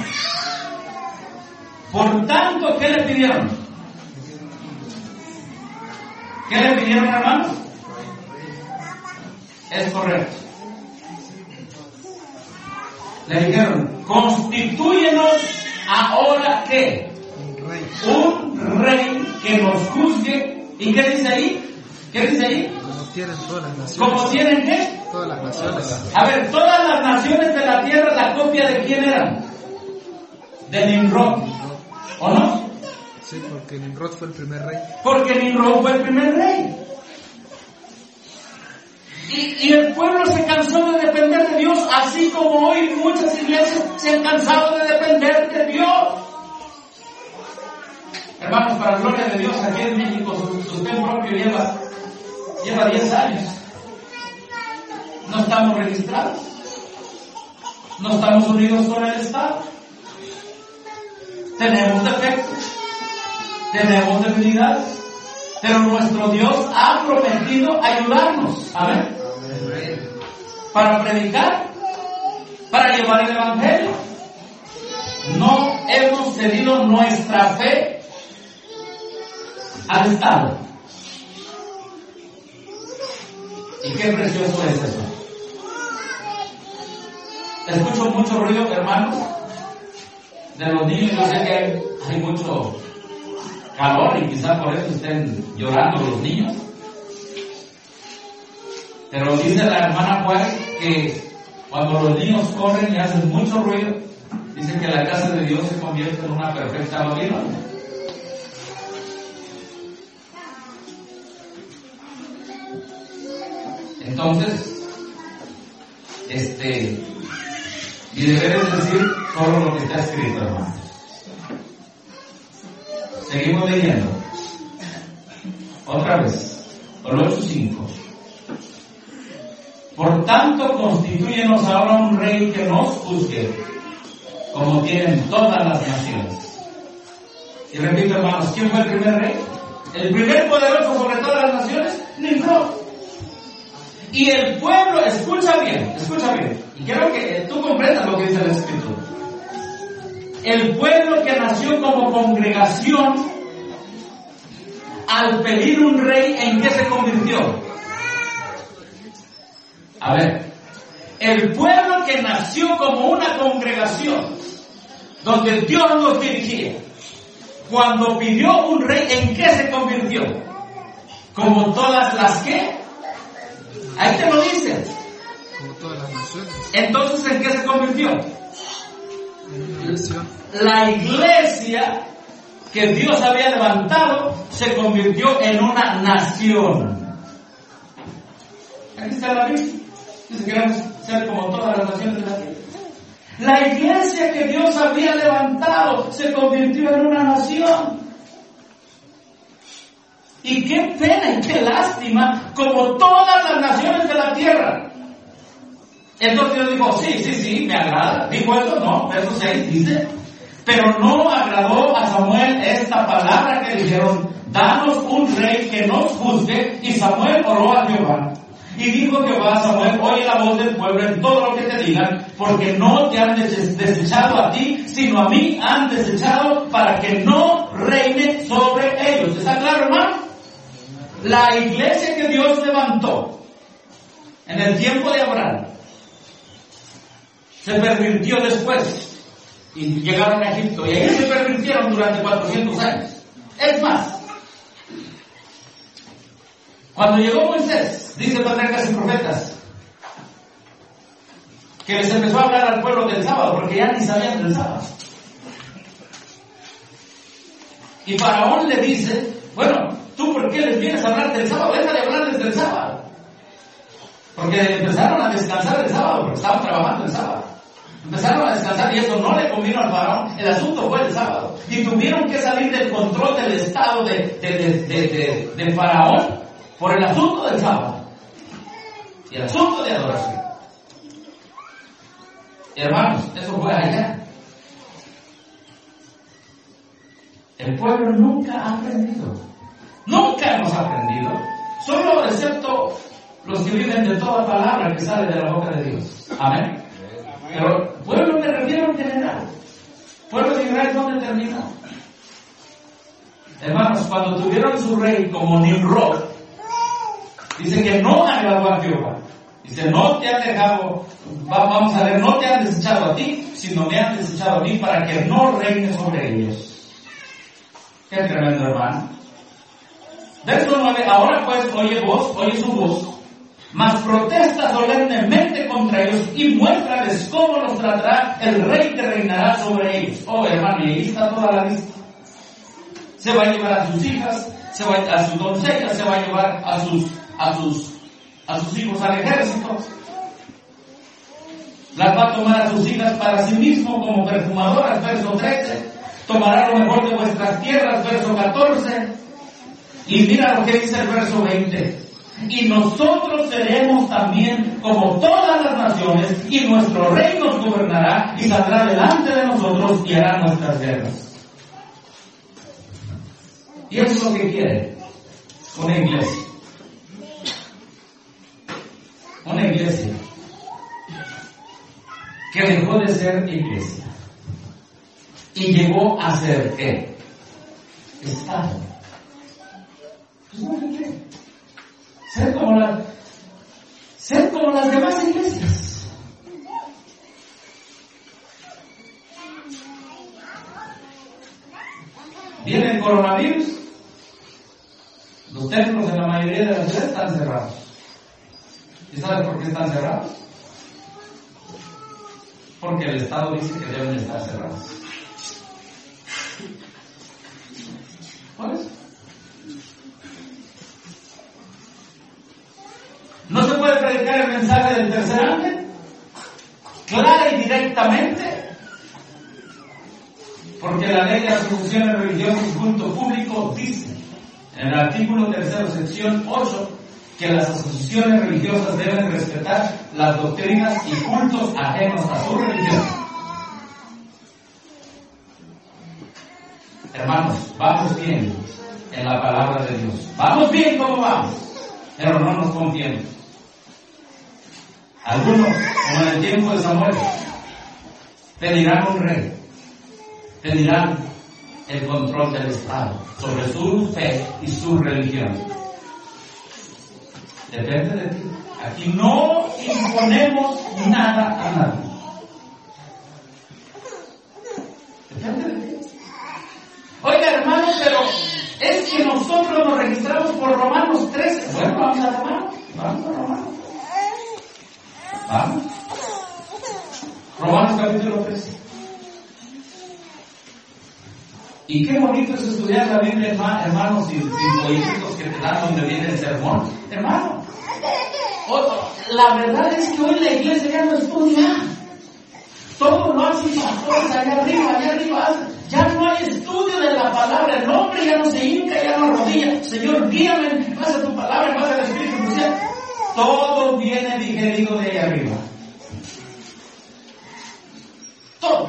Por tanto, ¿qué le pidieron? ¿Qué le pidieron, hermanos? Es correcto. Le dijeron: constitúyenos ahora ¿qué? Un rey que nos juzgue. ¿Y qué dice ahí? ¿Qué dice ahí? Como tienen todas las naciones. ¿Cómo tienen qué? Todas las naciones. A ver, todas las naciones de la tierra, ¿la copia de quién eran? De Nimrod. ¿O no? Sí, porque Nimrod fue el primer rey. Porque Nimrod fue el primer rey. Y el pueblo se cansó de depender de Dios, así como hoy muchas iglesias se han cansado de depender de Dios. Hermanos, para gloria de Dios, aquí en México su sustento propio lleva 10 años. No estamos registrados. No estamos unidos con el Estado. Tenemos defectos. Tenemos debilidades. Pero nuestro Dios ha prometido ayudarnos. Amén. Para predicar, para llevar el Evangelio. No hemos cedido nuestra fe al Estado. Y qué precioso es eso. Escucho mucho ruido, hermanos, de los niños. Yo sé que hay mucho calor y quizás por eso estén llorando los niños. Pero dice la hermana White que cuando los niños corren y hacen mucho ruido, dice que la casa de Dios se convierte en una perfecta Babilonia. Entonces, y deberes decir solo lo que está escrito, hermanos. Seguimos leyendo. Otra vez, el 8:5. Por tanto, constitúyenos ahora un rey que nos juzgue, como tienen todas las naciones. Y repito, hermanos, ¿quién fue el primer rey? El primer poderoso sobre todas las naciones, Nimrod. Y el pueblo, escucha bien, y quiero que tú comprendas lo que dice la Escritura. El pueblo que nació como congregación, al pedir un rey, ¿en qué se convirtió? A ver, el pueblo que nació como una congregación, donde Dios nos dirigía, cuando pidió un rey, ¿en qué se convirtió? Como todas las que... Ahí te lo dice. Como todas las naciones. Entonces, ¿en qué se convirtió? En una nación. La iglesia que Dios había levantado se convirtió en una nación. Aquí está la Biblia. Dice que queremos ser como todas las naciones de la tierra. La iglesia que Dios había levantado se convirtió en una nación. Y qué pena y qué lástima, como todas las naciones de la tierra. Entonces Dios dijo, sí, me agrada. Dijo esto, no, verso 6 dice, pero no agradó a Samuel esta palabra que dijeron, danos un rey que nos juzgue. Y Samuel oró a Jehová. Y dijo Jehová a Samuel, oye la voz del pueblo en todo lo que te digan, porque no te han desechado a ti, sino a mí han desechado para que no reine sobre ellos. ¿Está claro, hermano? La iglesia que Dios levantó en el tiempo de Abraham se pervirtió después y llegaron a Egipto, y ahí se pervirtieron durante 400 años. Es más, cuando llegó Moisés, dice Patriarcas y Profetas, que les empezó a hablar al pueblo del sábado, porque ya ni sabían del sábado. Y Faraón le dice, bueno, ¿tú por qué les vienes a hablar del sábado? Deja de hablarles del sábado. Porque empezaron a descansar el sábado, porque estaban trabajando el sábado. Empezaron a descansar y eso no le convino al faraón. El asunto fue el sábado. Y tuvieron que salir del control del estado de faraón por el asunto del sábado. Y el asunto de adoración. Y hermanos, eso fue allá. El pueblo nunca ha aprendido. Nunca hemos aprendido. Solo excepto los que viven de toda palabra que sale de la boca de Dios. Amén. Pero pueblo me refiero en general. Pueblo de Israel, ¿dónde terminó? Hermanos, cuando tuvieron su rey como Nimrod, dice que no agradó a Jehová. Dice, no te han dejado, vamos a ver, no te han desechado a ti, sino me han desechado a mí para que no reine sobre ellos. Qué tremendo, hermano. Verso 9, ahora pues oye su voz, mas protesta solemnemente contra ellos y muéstrales cómo los tratará el rey que reinará sobre ellos. Oh, hermano, y ahí está toda la lista. Se va a llevar a sus hijas, se va a sus doncellas, se va a llevar a sus hijos al ejército. Las va a tomar a sus hijas para sí mismo como perfumadoras, verso 13. Tomará lo mejor de vuestras tierras, verso 14. Y mira lo que dice el verso 20. Y nosotros seremos también como todas las naciones, y nuestro rey nos gobernará y saldrá delante de nosotros y hará nuestras guerras. Y eso es lo que quiere una iglesia. Una iglesia que dejó de ser iglesia y llegó a ser ¿qué? Estado. Pues no sé qué. Ser como las demás iglesias. Viene el coronavirus, los templos en la mayoría de las ciudades están cerrados. ¿Y sabes por qué están cerrados? Porque el Estado dice que deben estar cerrados. ¿Por eso? ¿No se puede predicar el mensaje del tercer ángel? Clara y directamente. Porque la ley de asociaciones religiosas y culto público dice, en el artículo 3, sección 8, que las asociaciones religiosas deben respetar las doctrinas y cultos ajenos a su religión. Hermanos, vamos bien en la palabra de Dios. Vamos bien como vamos, pero no nos confiemos. Algunos, como en el tiempo de Samuel, pedirán un rey, pedirán el control del Estado sobre su fe y su religión. Depende de ti. Aquí no imponemos nada a nadie. Depende de ti. Oiga, hermano, pero es que nosotros nos registramos por Romanos 13. Bueno, vamos a Romanos. Vamos a Romanos. Vamos. Romanos capítulo 13. Y qué bonito es estudiar la Biblia, hermanos, sin políticos que te dan donde viene el sermón. Hermano, la verdad es que hoy la iglesia ya no estudia. Todo lo hacen pastores allá arriba. Ya no hay estudio de la palabra. El hombre ya no se hinca, ya no arrodilla. Señor, guíame, pasa tu palabra, pasa el Espíritu Santo. Todo viene digerido de ahí arriba. Todo.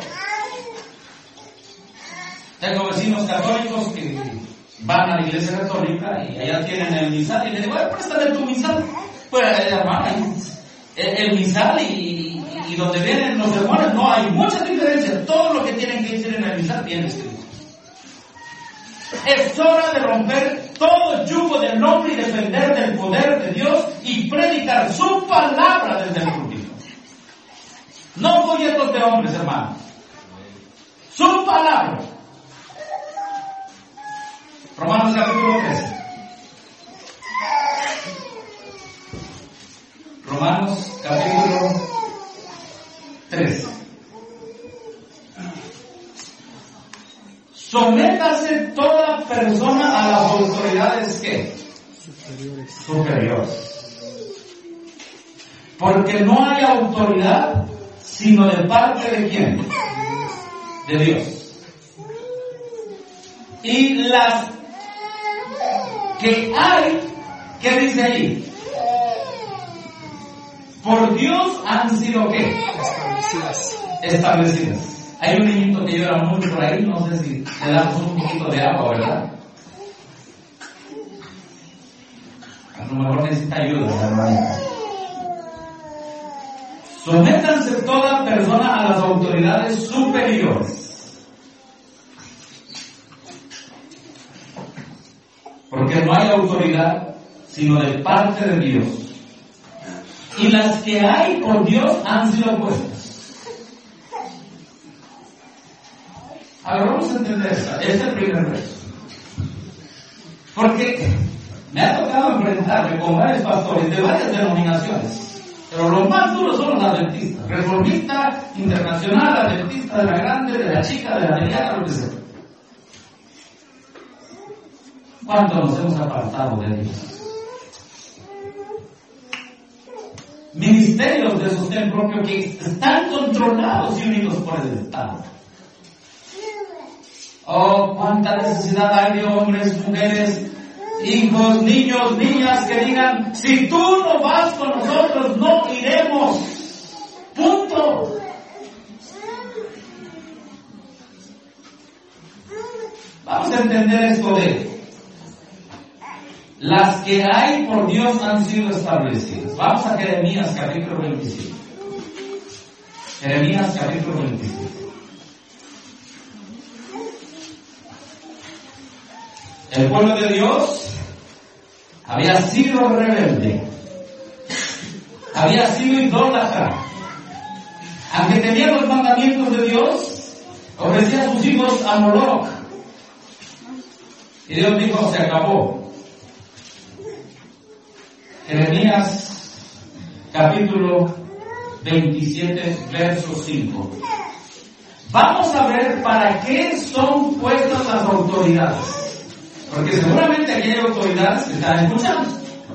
Tengo vecinos católicos que van a la iglesia católica y allá tienen el misal y le digo, préstame tu misal. Pues hermano, el misal y donde vienen los sermones no hay mucha diferencia. Todo lo que tienen que decir en el misal viene escrito. Es hora de romper todo el yugo del nombre y defender del poder de Dios y predicar su palabra desde el púlpito. No folletos de hombres, hermano. Su palabra. Romanos capítulo 13. Romanos capítulo 13. Sométase toda persona a las autoridades que superiores. Porque no hay autoridad sino de parte de quién? De Dios. Y las que hay, ¿qué dice ahí? Por Dios han sido ¿qué? Establecidas. Hay un niñito que llora mucho por ahí, no sé si le damos un poquito de agua, ¿verdad? A lo mejor necesita ayuda, hermano. Sométanse toda persona a las autoridades superiores. Porque no hay autoridad sino de parte de Dios. Y las que hay por Dios han sido puestas. A ver, vamos a entender esta. Este es el primer reto. Porque me ha tocado enfrentarme con varios pastores de varias denominaciones. Pero los más duros son los adventistas. Reformista, internacional, adventista de la grande, de la chica, de la mediana, lo que sea. ¿Cuánto nos hemos apartado de Dios? Ministerios de sostén propio que están controlados y unidos por el Estado. Oh, cuánta necesidad hay de hombres, mujeres, hijos, niños, niñas que digan, si tú no vas con nosotros, no iremos. Punto. Vamos a entender esto de las que hay por Dios han sido establecidas. Vamos a Jeremías capítulo 27. Jeremías capítulo 27. El pueblo de Dios había sido rebelde, había sido idólatra. Aunque tenía los mandamientos de Dios, ofrecía a sus hijos a Moloch. Y Dios dijo, se acabó. Jeremías capítulo 27, verso 5. Vamos a ver para qué son puestas las autoridades. Porque seguramente aquí hay autoridades que están escuchando.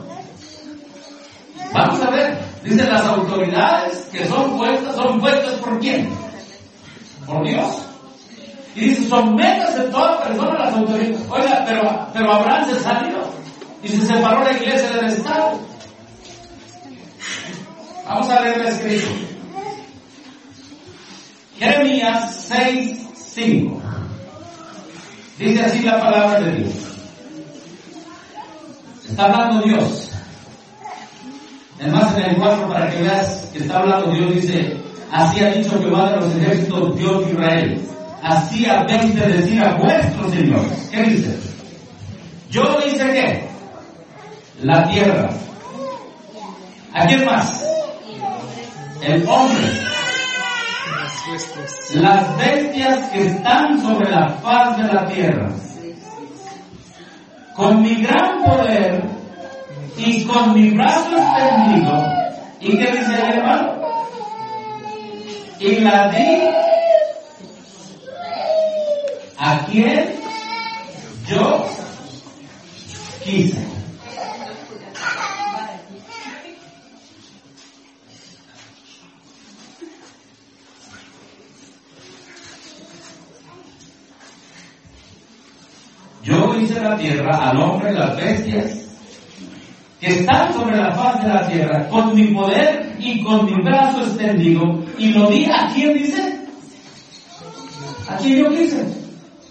Vamos a ver. Dice, las autoridades que son puestas ¿por quién? Por Dios. Y dice, sométase toda persona a las autoridades. Oiga, pero Abraham se salió y se separó la iglesia del Estado. Vamos a leer la escritura. Jeremías 6:5. Dice así la palabra de Dios. Está hablando Dios. Además, en el 4, para que veas que está hablando Dios, dice: así ha dicho Jehová de los ejércitos, Dios de Israel. Así habéis de decir a vuestros señores. ¿Qué dice? Yo hice ¿qué? La tierra. ¿A quién más? El hombre. Las bestias que están sobre la faz de la tierra. Con mi gran poder y con mi brazo extendido. ¿Y qué dice el hermano? Y la di a quien yo quise. Yo hice la tierra, al hombre, las bestias que están sobre la faz de la tierra, con mi poder y con mi brazo extendido, y lo di a quien dice, a quien yo quise.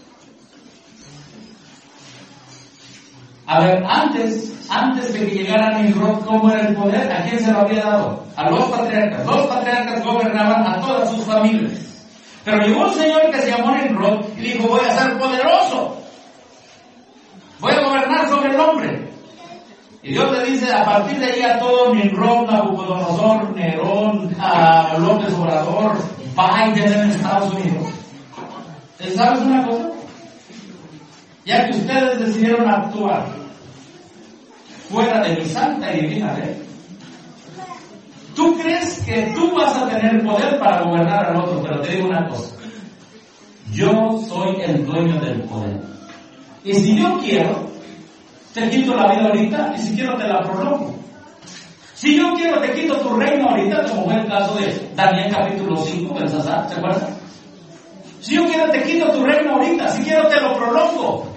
A ver, antes de que llegara Nimrod, ¿cómo era el poder? ¿A quién se lo había dado? A los patriarcas. Los patriarcas gobernaban a todas sus familias. Pero llegó un señor que se llamó Nimrod y dijo: voy a ser poderoso. Voy a gobernar sobre el hombre. Y Dios le dice, a partir de ahí a todo Nimrod, Nabucodonosor, Nerón, a López Obrador, Biden en Estados Unidos. ¿Sabes una cosa? Ya que ustedes decidieron actuar fuera de mi santa y divina ley, ¿tú crees que tú vas a tener poder para gobernar al otro? Pero te digo una cosa: yo soy el dueño del poder. Y si yo quiero, te quito la vida ahorita, y si quiero te la prolongo. Si yo quiero, te quito tu reino ahorita, como fue el caso de Daniel capítulo 5, Belsasar, ¿se acuerdan? Si yo quiero, te quito tu reino ahorita, si quiero te lo prolongo.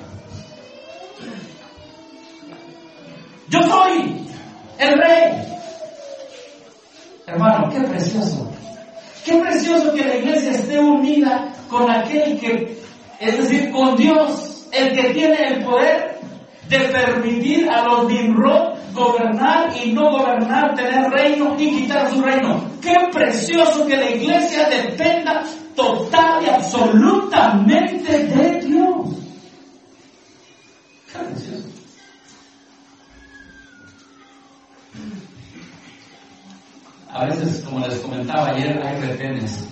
Yo soy el rey. Hermano, qué precioso. Qué precioso que la iglesia esté unida con aquel que, es decir, con Dios, el que tiene el poder de permitir a los Nimrod gobernar y no gobernar, tener reino y quitar su reino. Qué precioso que la iglesia dependa total y absolutamente de Dios. Qué precioso. A veces, como les comentaba ayer, hay retenes.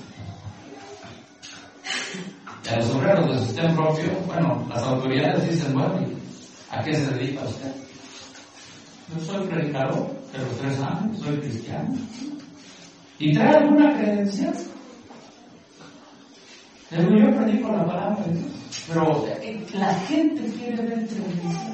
Y a los obreros de sustento propio, bueno, las autoridades dicen: bueno, ¿a qué se dedica usted? Yo soy predicador de los 3 años, soy cristiano. ¿Y trae alguna credencial? Le digo: yo predico la palabra de Dios. Pero la gente quiere ver credencial.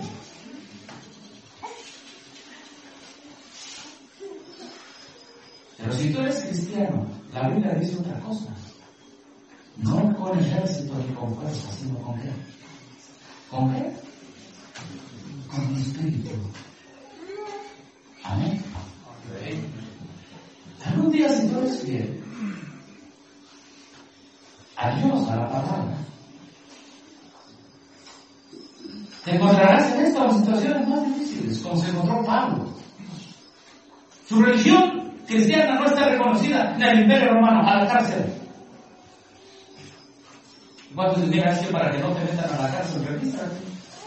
Pero si tú eres cristiano, la Biblia dice otra cosa: no con ejército ni con fuerza, sino con qué. ¿Con qué? Con mi espíritu. Amén. Algún día, si tú eres fiel a Dios, a la palabra, te encontrarás en estas situaciones más difíciles, como se encontró Pablo. Su religión cristiana no está reconocida en el Imperio Romano, a la cárcel. ¿Cuántos tendrían que para que no te metan a la cárcel? Regístrate.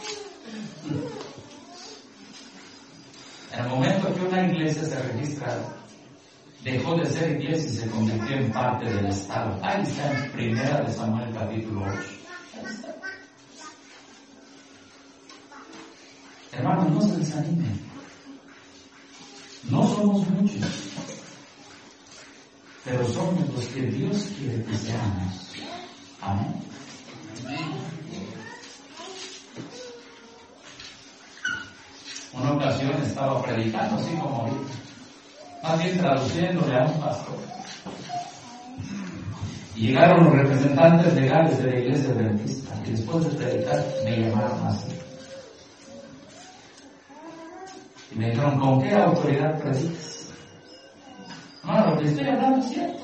En el momento que una iglesia se registra, dejó de ser iglesia y se convirtió en parte del Estado. Ahí está en 1 de Samuel capítulo 8. Hermanos, no se desanimen. No somos muchos. pero somos los que Dios quiere que seamos. Amén. Una ocasión estaba predicando así como ahorita, más bien traduciéndole a un pastor. Y llegaron los representantes legales de la iglesia adventista y después de predicar me llamaron así. Y me dijeron, ¿con qué autoridad predicas? Hermano, lo que estoy hablando es cierto.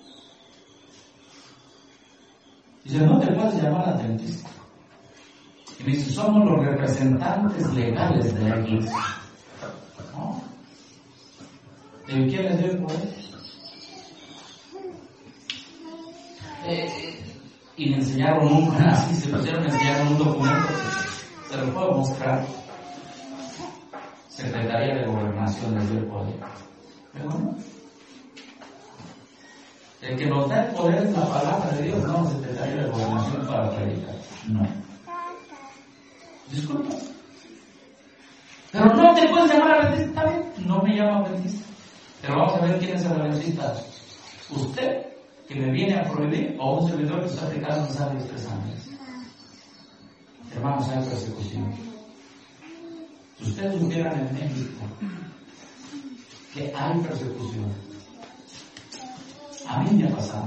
Dice, no te puedes llamar adventista. Y me dice, somos los representantes legales de la iglesia. ¿No? ¿Y quién les dio el poder? Y me enseñaron así se pusieron a enseñar un documento que se lo puedo mostrar. Secretaría de Gobernación les dio el poder. Pero no. El que nos da el poder es la palabra de Dios, no Secretaría de Gobernación para predicar. No. Disculpa. Pero no te puedes llamar adventista, ¿está bien? No me llamo adventista. Pero vamos a ver quién es el adventista. ¿Usted, que me viene a prohibir, o un servidor que está aplicando en sabios 3 años? Hermanos, hay persecución. Si ustedes supieran en México que hay persecución, a mí me ha pasado.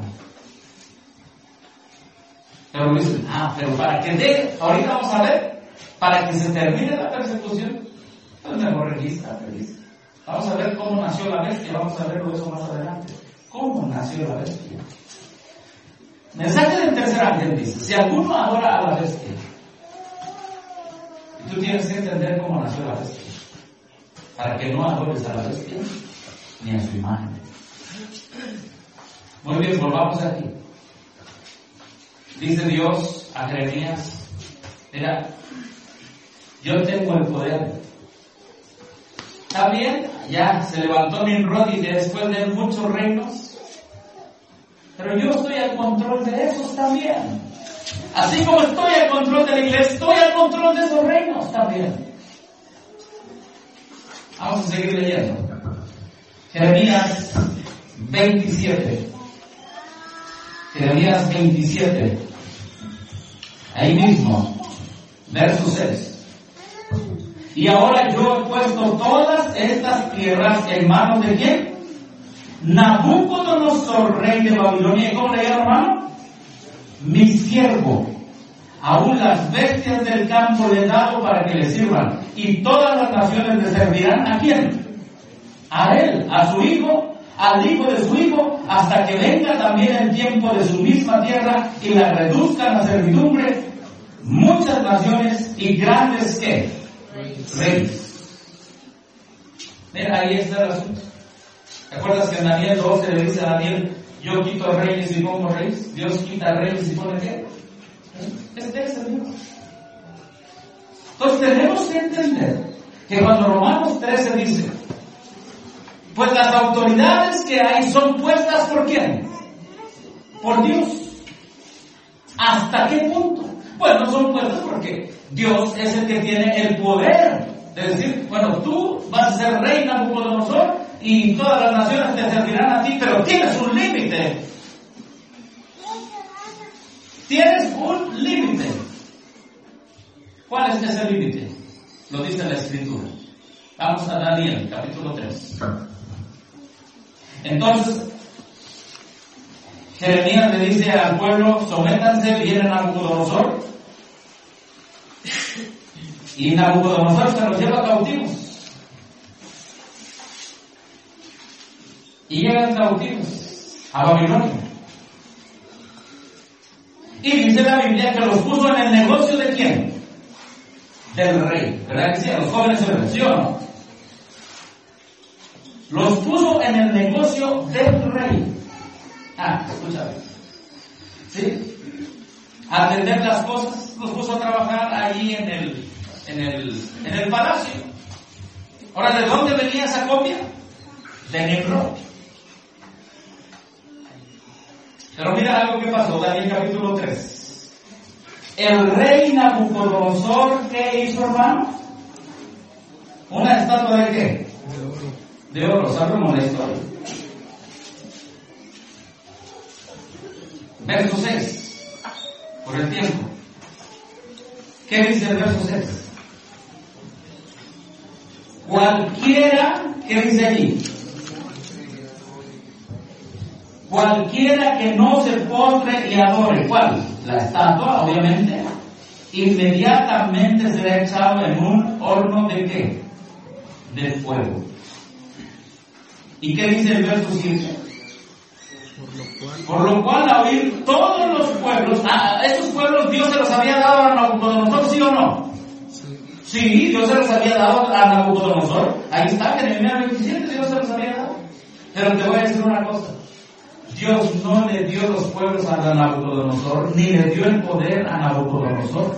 Pero dicen, pero para que deje, ahorita vamos a ver, para que se termine la persecución, pues mejor registra. Vamos a ver cómo nació la bestia, vamos a verlo eso más adelante. ¿Cómo nació la bestia? Mensaje del tercer ángel dice, si alguno adora a la bestia, tú tienes que entender cómo nació la bestia, para que no adores a la bestia ni a su imagen. Muy bien, volvamos aquí. Dice Dios a Jeremías, mira, yo tengo el poder. Está bien, ya se levantó Nimrod y después de muchos reinos, pero yo estoy al control de esos también. Así como estoy al control de la iglesia, estoy al control de esos reinos también. Vamos a seguir leyendo. Jeremías 27. Jeremías 27. Ahí mismo, verso 6. Y ahora yo he puesto todas estas tierras en manos de ¿quién? Nabucodonosor, rey de Babilonia. ¿Y cómo le llama, hermano? Mi siervo. Aún las bestias del campo le he dado para que le sirvan. Y todas las naciones le servirán ¿a quién? A él, a su hijo, al hijo de su hijo, hasta que venga también el tiempo de su misma tierra y la reduzcan a servidumbre muchas naciones y grandes ¿qué? Reyes. Mira, ahí está el asunto. ¿Te acuerdas que en Daniel 12 le dice a Daniel, yo quito reyes y pongo reyes? Dios quita reyes y pone ¿qué? Este es el Dios. Entonces tenemos que entender que cuando Romanos 13 dice, pues las autoridades que hay son puestas ¿por quién? Por Dios. ¿Hasta qué punto? Pues no son puestas porque Dios es el que tiene el poder de decir, bueno, tú vas a ser rey Nabucodonosor y todas las naciones te servirán a ti, pero tienes un límite. Tienes un límite. ¿Cuál es ese límite? Lo dice la Escritura. Vamos a Daniel, capítulo 3. Entonces, Jeremías le dice al pueblo, sométanse, viene Nabucodonosor. Y Nabucodonosor se los lleva cautivos. Y llegan cautivos a Babilonia. Y dice la Biblia que los puso en el negocio ¿de quién? Del rey. ¿Verdad que sí? A los jóvenes se les dio, ¿no? Los puso en el negocio del rey. Escúchame. ¿Sí? A atender las cosas, los puso a trabajar allí en el palacio. Ahora, ¿de dónde venía esa copia? De Nimrod. Pero mira algo que pasó, Daniel capítulo 3. El rey Nabucodonosor, ¿qué hizo, hermano? ¿Una estatua de qué? De oro. ¿Sabemos la historia? Verso 6. Por el tiempo. ¿Qué dice el verso 6? Cualquiera, ¿qué dice allí? Cualquiera que no se postre y adore, ¿cuál? La estatua, obviamente, inmediatamente será echado en un horno de ¿qué? De fuego. ¿Y qué dice el verso 7? Por lo cual a oír todos los pueblos, a estos pueblos Dios se los había dado a Nabucodonosor, ¿sí o no? Sí, Dios se los había dado a Nabucodonosor. Ahí está, en Nehemías 27 Dios se los había dado. Pero te voy a decir una cosa. Dios no le dio los pueblos a Nabucodonosor, ni le dio el poder a Nabucodonosor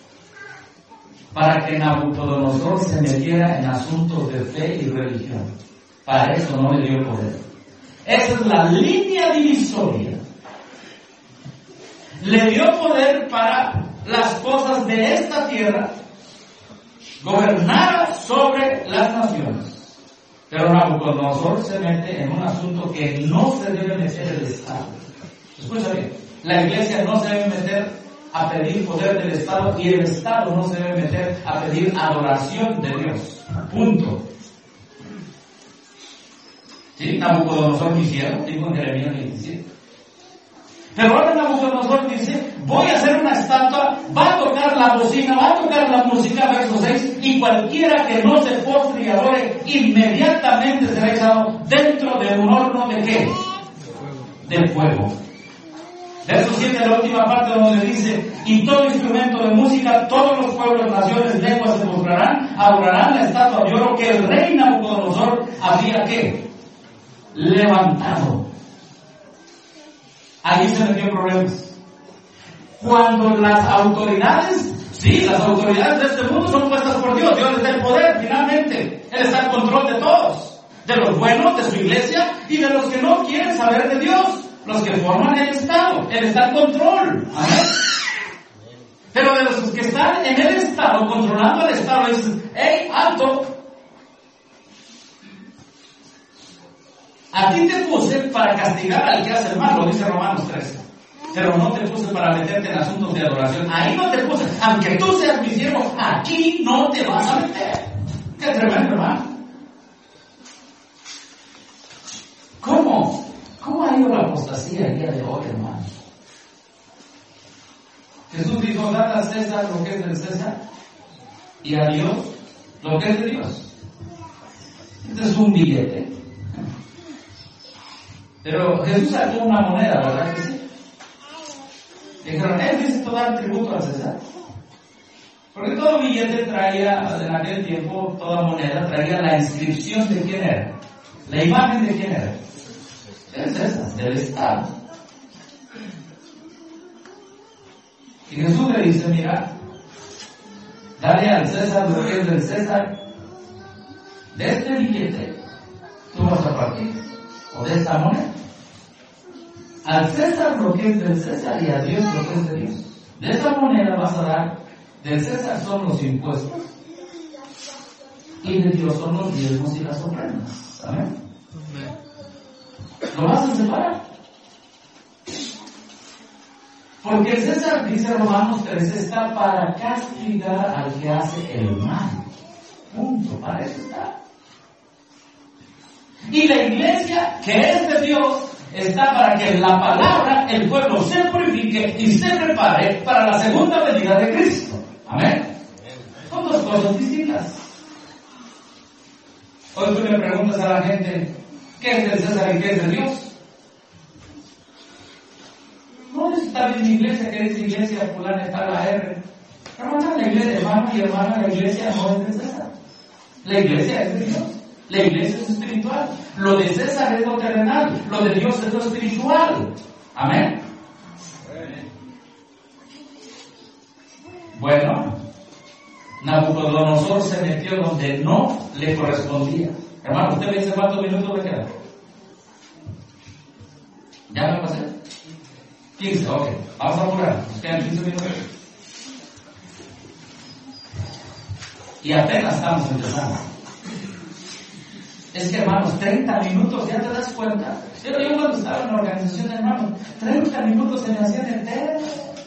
para que Nabucodonosor se metiera en asuntos de fe y religión. Para eso no le dio el poder. Esa es la línea divisoria. Le dio poder para las cosas de esta tierra, gobernar sobre las naciones. Pero Nabucodonosor se mete en un asunto que no se debe meter el Estado. Escucha bien, la iglesia no se debe meter a pedir poder del Estado y el Estado no se debe meter a pedir adoración de Dios. Punto. ¿Sí? Nabucodonosor lo hicieron, dijo en Jeremías 27. Pero ahora Nabucodonosor dice, voy a hacer una estatua, va a tocar la bocina, va a tocar la música, verso 6, y cualquiera que no se postre y adore, inmediatamente será echado dentro de un horno de ¿qué? De fuego. Verso 7, la última parte donde dice, y todo instrumento de música, todos los pueblos, naciones, lenguas se postrarán, adorarán la estatua de oro que el rey Nabucodonosor había ¿qué? Levantado. Allí se metió problemas. Cuando las autoridades, sí, las autoridades de este mundo son puestas por Dios. Dios les da el poder, finalmente. Él está en control de todos. De los buenos, de su iglesia, y de los que no quieren saber de Dios. Los que forman el Estado. Él está en control. Amén. Pero de los que están en el Estado, controlando el Estado, dicen, ¡hey, alto! A ti te puse para castigar al que hace el mal, lo dice Romanos 13. Pero no te puse para meterte en asuntos de adoración. Ahí no te puse. Aunque tú seas mi siervo, aquí no te vas a meter. Qué tremendo, hermano. ¿Cómo ha ido la apostasía el día de hoy, hermano? Jesús dijo, dad a César lo que es del César y a Dios lo que es de Dios. Este es un billete. Pero Jesús sacó una moneda, ¿verdad que sí? Dijeron, él dice dar tributo al César. Porque todo billete traía, en aquel tiempo, toda moneda traía la inscripción de quién era. La imagen de quién era. Del César, del Estado. Y Jesús le dice, mira, dale al César lo que es del César. De este billete, tú vas a partir. O de esta moneda. Al César lo que es del César y a Dios lo que es de Dios. De esa moneda vas a dar, del César son los impuestos y de Dios son los diezmos y las ofrendas. ¿Amén? Lo vas a separar. Porque el César, dice Romanos 3, está para castigar al que hace el mal. Punto, para eso está. Y la iglesia, que es de Dios, está para que en la palabra el pueblo se purifique y se prepare para la segunda venida de Cristo. Amén. Son dos cosas distintas. Hoy tú le preguntas a la gente, ¿qué es del César y qué es de Dios? No está bien la iglesia, que es iglesia, fulana está la R. Hermana, la iglesia, hermano y hermana, la iglesia no es de César. La iglesia es de Dios. La iglesia es espiritual. Lo de César es lo terrenal. Lo de Dios es lo espiritual. Amén. Bueno, Nabucodonosor se metió donde no le correspondía. Hermano, ¿usted me dice cuántos minutos me quedan? ¿Ya me pasé? 15, ok. Vamos a apurar. Nos quedan 15 minutos. Y apenas estamos empezando. Es que, hermanos, 30 minutos, ya te das cuenta? Yo cuando estaba en la organización de hermanos, 30 minutos se me hacían eternos.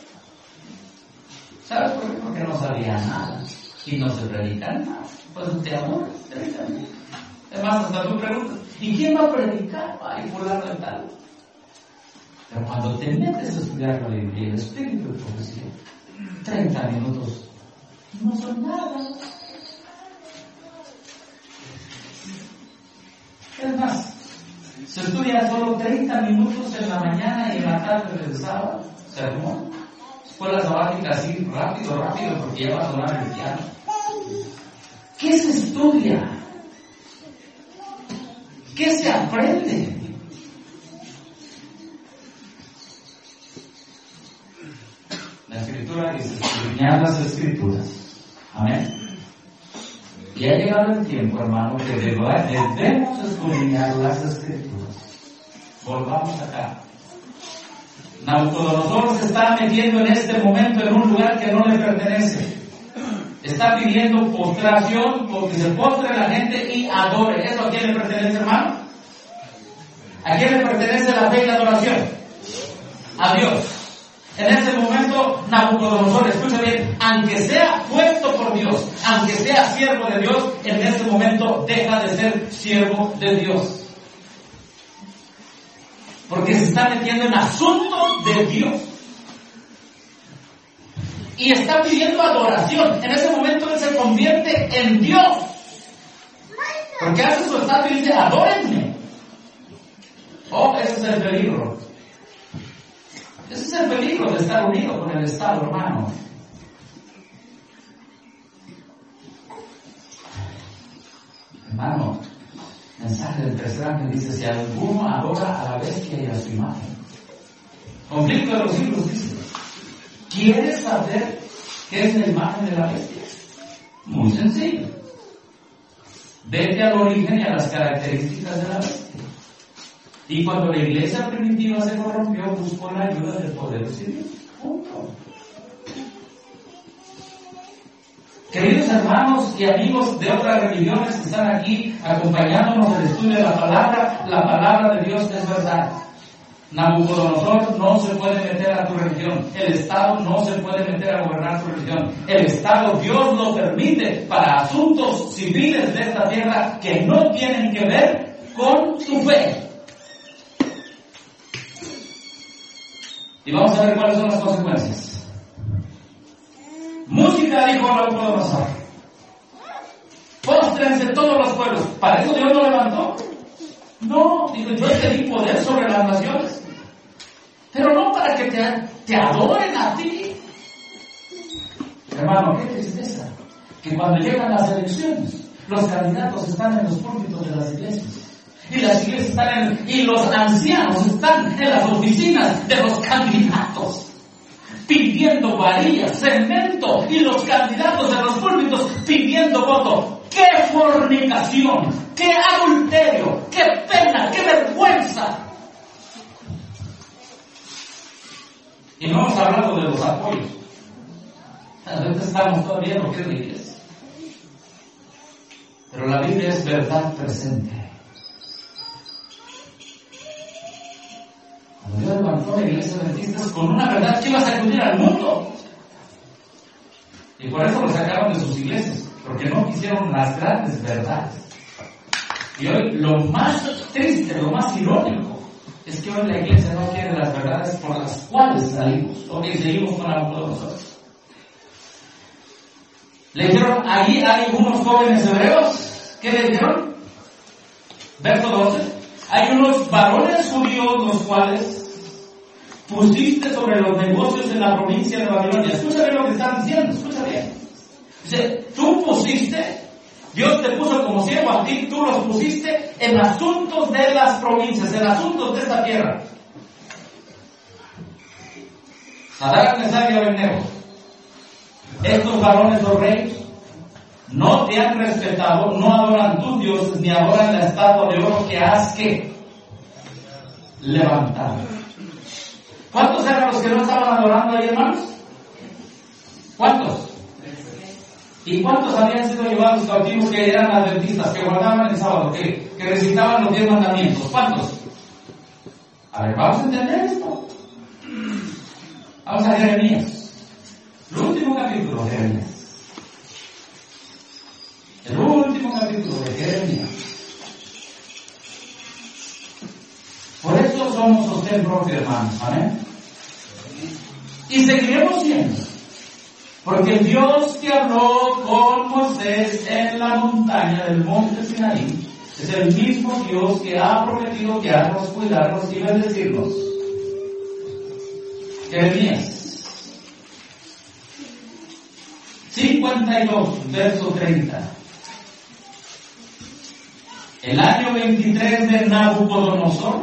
¿Sabes por qué? Porque no sabía nada. Y no se predican nada. Pues te aburres, 30 minutos. Además, hasta tú preguntas, ¿y quién va a predicar? Ay, fulano de tal. Pero cuando te metes a estudiar la Biblia, el espíritu de profecía, 30 minutos no son nada. Es más, se estudia solo 30 minutos en la mañana y en la tarde del sábado, sermón. Escuela sabática así, rápido, porque ya va a sonar el piano. ¿Qué se estudia? ¿Qué se aprende? La Escritura dice, escudriñad las Escrituras. Amén. Y ha llegado el tiempo, hermano, que debemos escudriñar las Escrituras. Volvamos acá. Nabucodonosor se está metiendo en este momento en un lugar que no le pertenece. Está pidiendo postración, porque se postre la gente y adore. ¿Eso a quién le pertenece, hermano? ¿A quién le pertenece la fe y la adoración? A Dios. En ese momento, Nabucodonosor, escucha bien, aunque sea puesto por Dios, aunque sea siervo de Dios, en ese momento deja de ser siervo de Dios. Porque se está metiendo en asuntos de Dios. Y está pidiendo adoración. En ese momento él se convierte en Dios. Porque hace su estatua y dice, adórenme. Oh, ese es el peligro. Ese es el peligro de estar unido con el Estado, hermano. Hermano, mensaje del tercer ángel dice, si alguno adora a la bestia y a su imagen. Conflicto de los siglos dice, ¿quieres saber qué es la imagen de la bestia? Muy sencillo. Vete al origen y a las características de la bestia. Y cuando la iglesia primitiva se corrompió, buscó la ayuda del poder civil. Punto. Queridos hermanos y amigos de otras religiones que están aquí acompañándonos en el estudio de la palabra de Dios es verdad. Nabucodonosor no se puede meter a tu religión. El Estado no se puede meter a gobernar tu religión. El Estado, Dios lo permite para asuntos civiles de esta tierra que no tienen que ver con tu fe. Y vamos a ver cuáles son las consecuencias. Música, dijo Nabucodonosor. Póstrense todos los pueblos. ¿Para eso Dios lo levantó? No, dijo, yo te di poder sobre las naciones. Pero no para que te adoren a ti. Hermano, qué tristeza. Que cuando llegan las elecciones, los candidatos están en los púlpitos de las iglesias. Y las iglesias están y los ancianos están en las oficinas de los candidatos pidiendo varillas, cemento, y los candidatos en los púlpitos pidiendo voto. ¡Qué fornicación! ¡Qué adulterio! ¡Qué pena! ¡Qué vergüenza! Y no hemos hablado de los apoyos. A veces estamos todavía en lo que es la iglesia. Pero la Biblia es verdad presente. Cuando Dios levantó la iglesia adventista con una verdad que iba a sacudir al mundo. Y por eso lo sacaron de sus iglesias, porque no quisieron las grandes verdades. Y hoy lo más triste, lo más irónico, es que hoy la iglesia no quiere las verdades por las cuales salimos. Ok, seguimos con Nabucodonosor. Le dijeron, allí hay unos jóvenes hebreos. ¿Qué le dijeron? Verso 12. Hay unos varones judíos los cuales pusiste sobre los negocios en la provincia de Babilonia. Escucha bien lo que están diciendo, escucha bien. Dice, tú pusiste, Dios te puso como siervo a ti, tú los pusiste en asuntos de las provincias, en asuntos de esta tierra. Sadrach, Mesach y Abednego, estos varones los reyes no te han respetado, no adoran tus dioses, ni adoran la estatua de oro que has que levantar. ¿Cuántos eran los que no estaban adorando ahí, hermanos? ¿Cuántos? ¿Y cuántos habían sido llevados cautivos que eran adventistas, que guardaban el sábado, que recitaban los 10 mandamientos? ¿Cuántos? A ver, vamos a entender esto. Vamos a Jeremías. El último capítulo de Jeremías. El último capítulo de Jeremías. Por eso somos usted propio, hermanos. Amén. Y seguiremos siendo. Porque el Dios que habló con Moisés en la montaña del monte Sinaí es el mismo Dios que ha prometido guiarnos, cuidarnos y bendecirnos. Jeremías 52, verso 30. El año 23 de Nabucodonosor,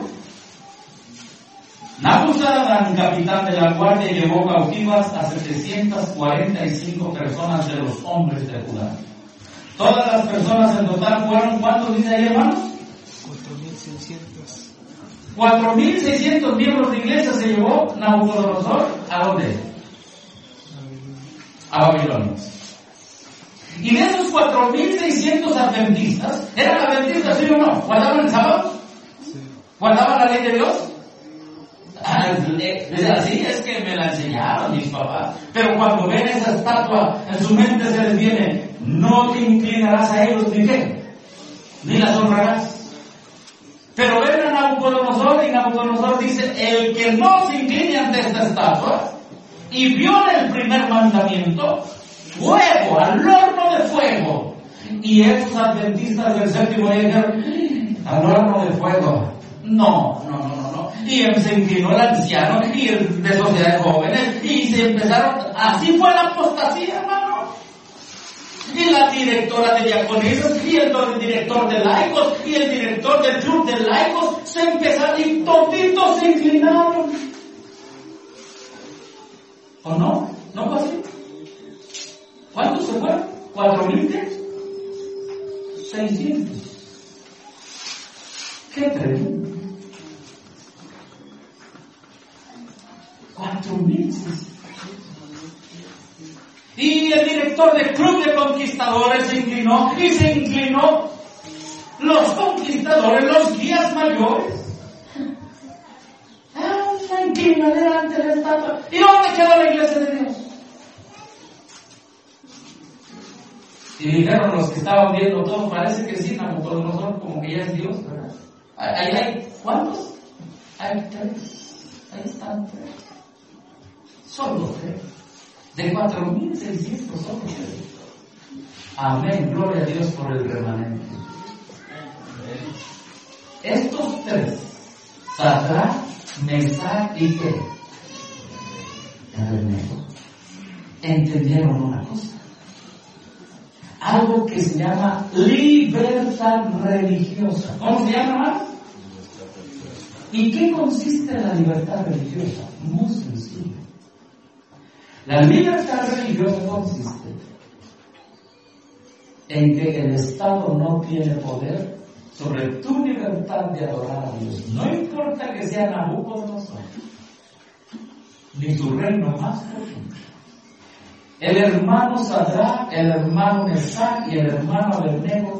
Nabuzaradán, capitán de la guardia, llevó cautivas a 745 personas de los hombres de Judá. Todas las personas en total fueron, ¿cuántos dice ahí, hermanos? 4.600. 4.600 miembros de iglesia se llevó Nabucodonosor. ¿A dónde? A Babilonia. Y de esos 4.600 adventistas, ¿eran adventistas, sí o no? ¿Guardaban el sábado? Sí. ¿Guardaban la ley de Dios? Así es que me la enseñaron mis papás. Pero cuando ven esa estatua, en su mente se les viene: no te inclinarás a ellos, ni qué, ni las honrarás. Pero ven a Nabucodonosor, y Nabucodonosor dice: el que no se incline ante esta estatua y viola el primer mandamiento, fuego, al horno de fuego. Y esos adventistas del séptimo día dijeron: al horno de fuego. No. Y se inclinó el anciano y el de sociedad de jóvenes, y se empezaron, así fue la apostasía, hermano. Y la directora de diaconisas, y el director de laicos, y el director del club de laicos, se empezaron, y toditos se inclinaron. ¿O no? ¿No fue así? ¿Cuántos se fueron? ¿4.600? ¡Qué tremendo! 4.600. Y el director del club de conquistadores se inclinó, y se inclinó los conquistadores, los guías mayores. Se inclinadera ante la estatua. ¿Y dónde quedó la iglesia de Dios? Y dijeron los que estaban viendo todo: parece que sí, Nabucodonosor como que ya es Dios, ¿verdad? Ahí hay, ¿cuántos? Hay 3. Ahí están 3. Solo 3. De 4.600 solo 3. Amén, gloria a Dios por el remanente. Estos 3, Sadrach, Mesach y ¿qué? Abednego, entendieron una cosa: algo que se llama libertad religiosa. ¿Cómo se llama, hermano? ¿Y qué consiste en la libertad religiosa? Muy sencillo. La libertad religiosa consiste en que el Estado no tiene poder sobre tu libertad de adorar a Dios. No importa que sea Nabucodonosor, ni tu reino más profundo. El hermano Sadrach, el hermano Mesach y el hermano Abednego,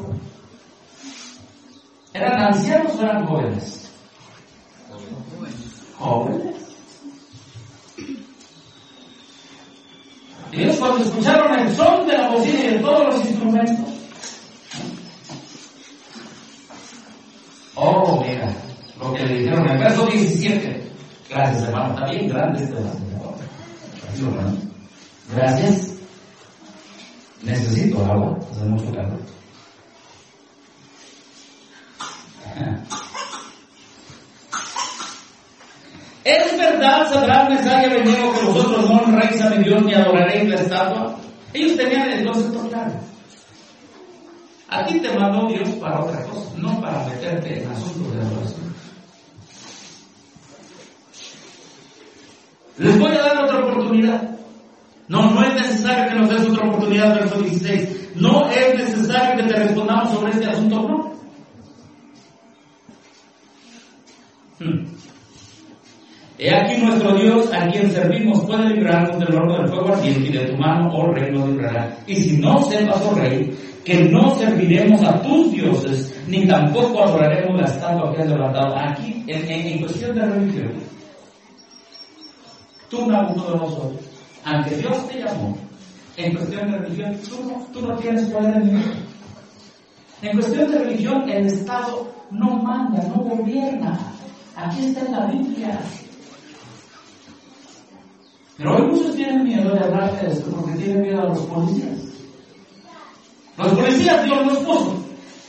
¿eran ancianos o eran jóvenes? Jóvenes. Y ellos, cuando escucharon el son de la bocina y de todos los instrumentos, oh, mira, lo que le dijeron en el verso 17. Gracias, hermano, está bien grande este verso. Gracias. Necesito agua, hace mucho calor. ¿Es verdad, Sadrach, Mesach y Abednego, que vosotros no honráis a mi Dios ni adoraréis la estatua? Ellos tenían el concepto claro. A ti te mandó Dios para otra cosa, no para meterte en asuntos de adoración. Les voy a dar otra oportunidad. No es necesario que nos des otra oportunidad, verso 16. No es necesario que te respondamos sobre este asunto, no. He aquí nuestro Dios, a quien servimos, puede librarnos del horno del fuego ardiente, y de tu mano, oh rey, nos librará. Y si no sepas, oh rey, que no serviremos a tus dioses, ni tampoco adoraremos la estatua que has levantado. Aquí, en cuestión de religión, tú, Nabucodonosor, aunque Dios te llamó, en cuestión de religión, tú no tienes poder en Dios. En cuestión de religión, el Estado no manda, no gobierna. Aquí está en la Biblia. Pero hoy muchos tienen miedo de hablar de esto porque tienen miedo a los policías. Los policías Dios los puso.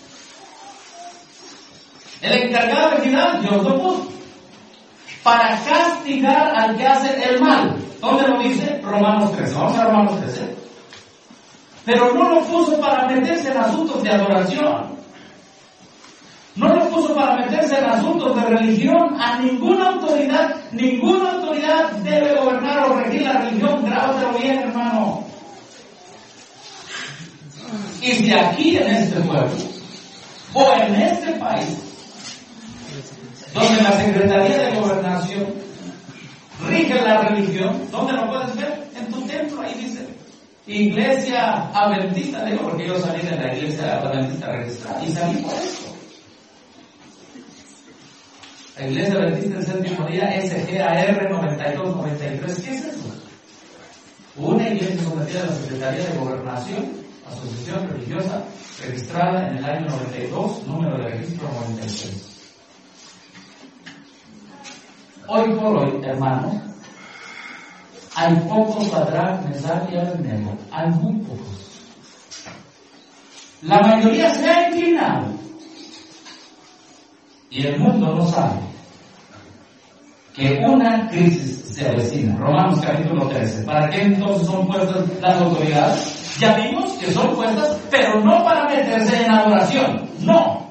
El encargado de vigilar Dios lo puso. Para castigar al que hace el mal. ¿Dónde lo dice? Romanos 13. Vamos a Romanos 13. Pero no lo puso para meterse en asuntos de adoración. No lo puso para meterse en asuntos de religión. A ninguna autoridad debe gobernar o regir la religión. Grábatelo bien, hermano. Y si aquí en este pueblo o en este país, donde la Secretaría de Gobernación rige la religión, ¿dónde lo puedes ver? En tu templo, ahí dice Iglesia Adventista, digo porque yo salí de la Iglesia Adventista registrada y salí por eso. La Iglesia Adventista del Séptimo Día, SGAR 9293, ¿qué es eso? Una iglesia sometida a la Secretaría de Gobernación, asociación religiosa, registrada en el año 92, número de registro 96. Hoy por hoy, hermanos, hay pocos Sadrach, Mesach y Abednego, hay muy pocos. La mayoría se ha inclinado y el mundo no sabe que una crisis se avecina. Romanos capítulo 13. ¿Para qué entonces son puestas las autoridades? Ya vimos que son puestas, pero no para meterse en adoración. No.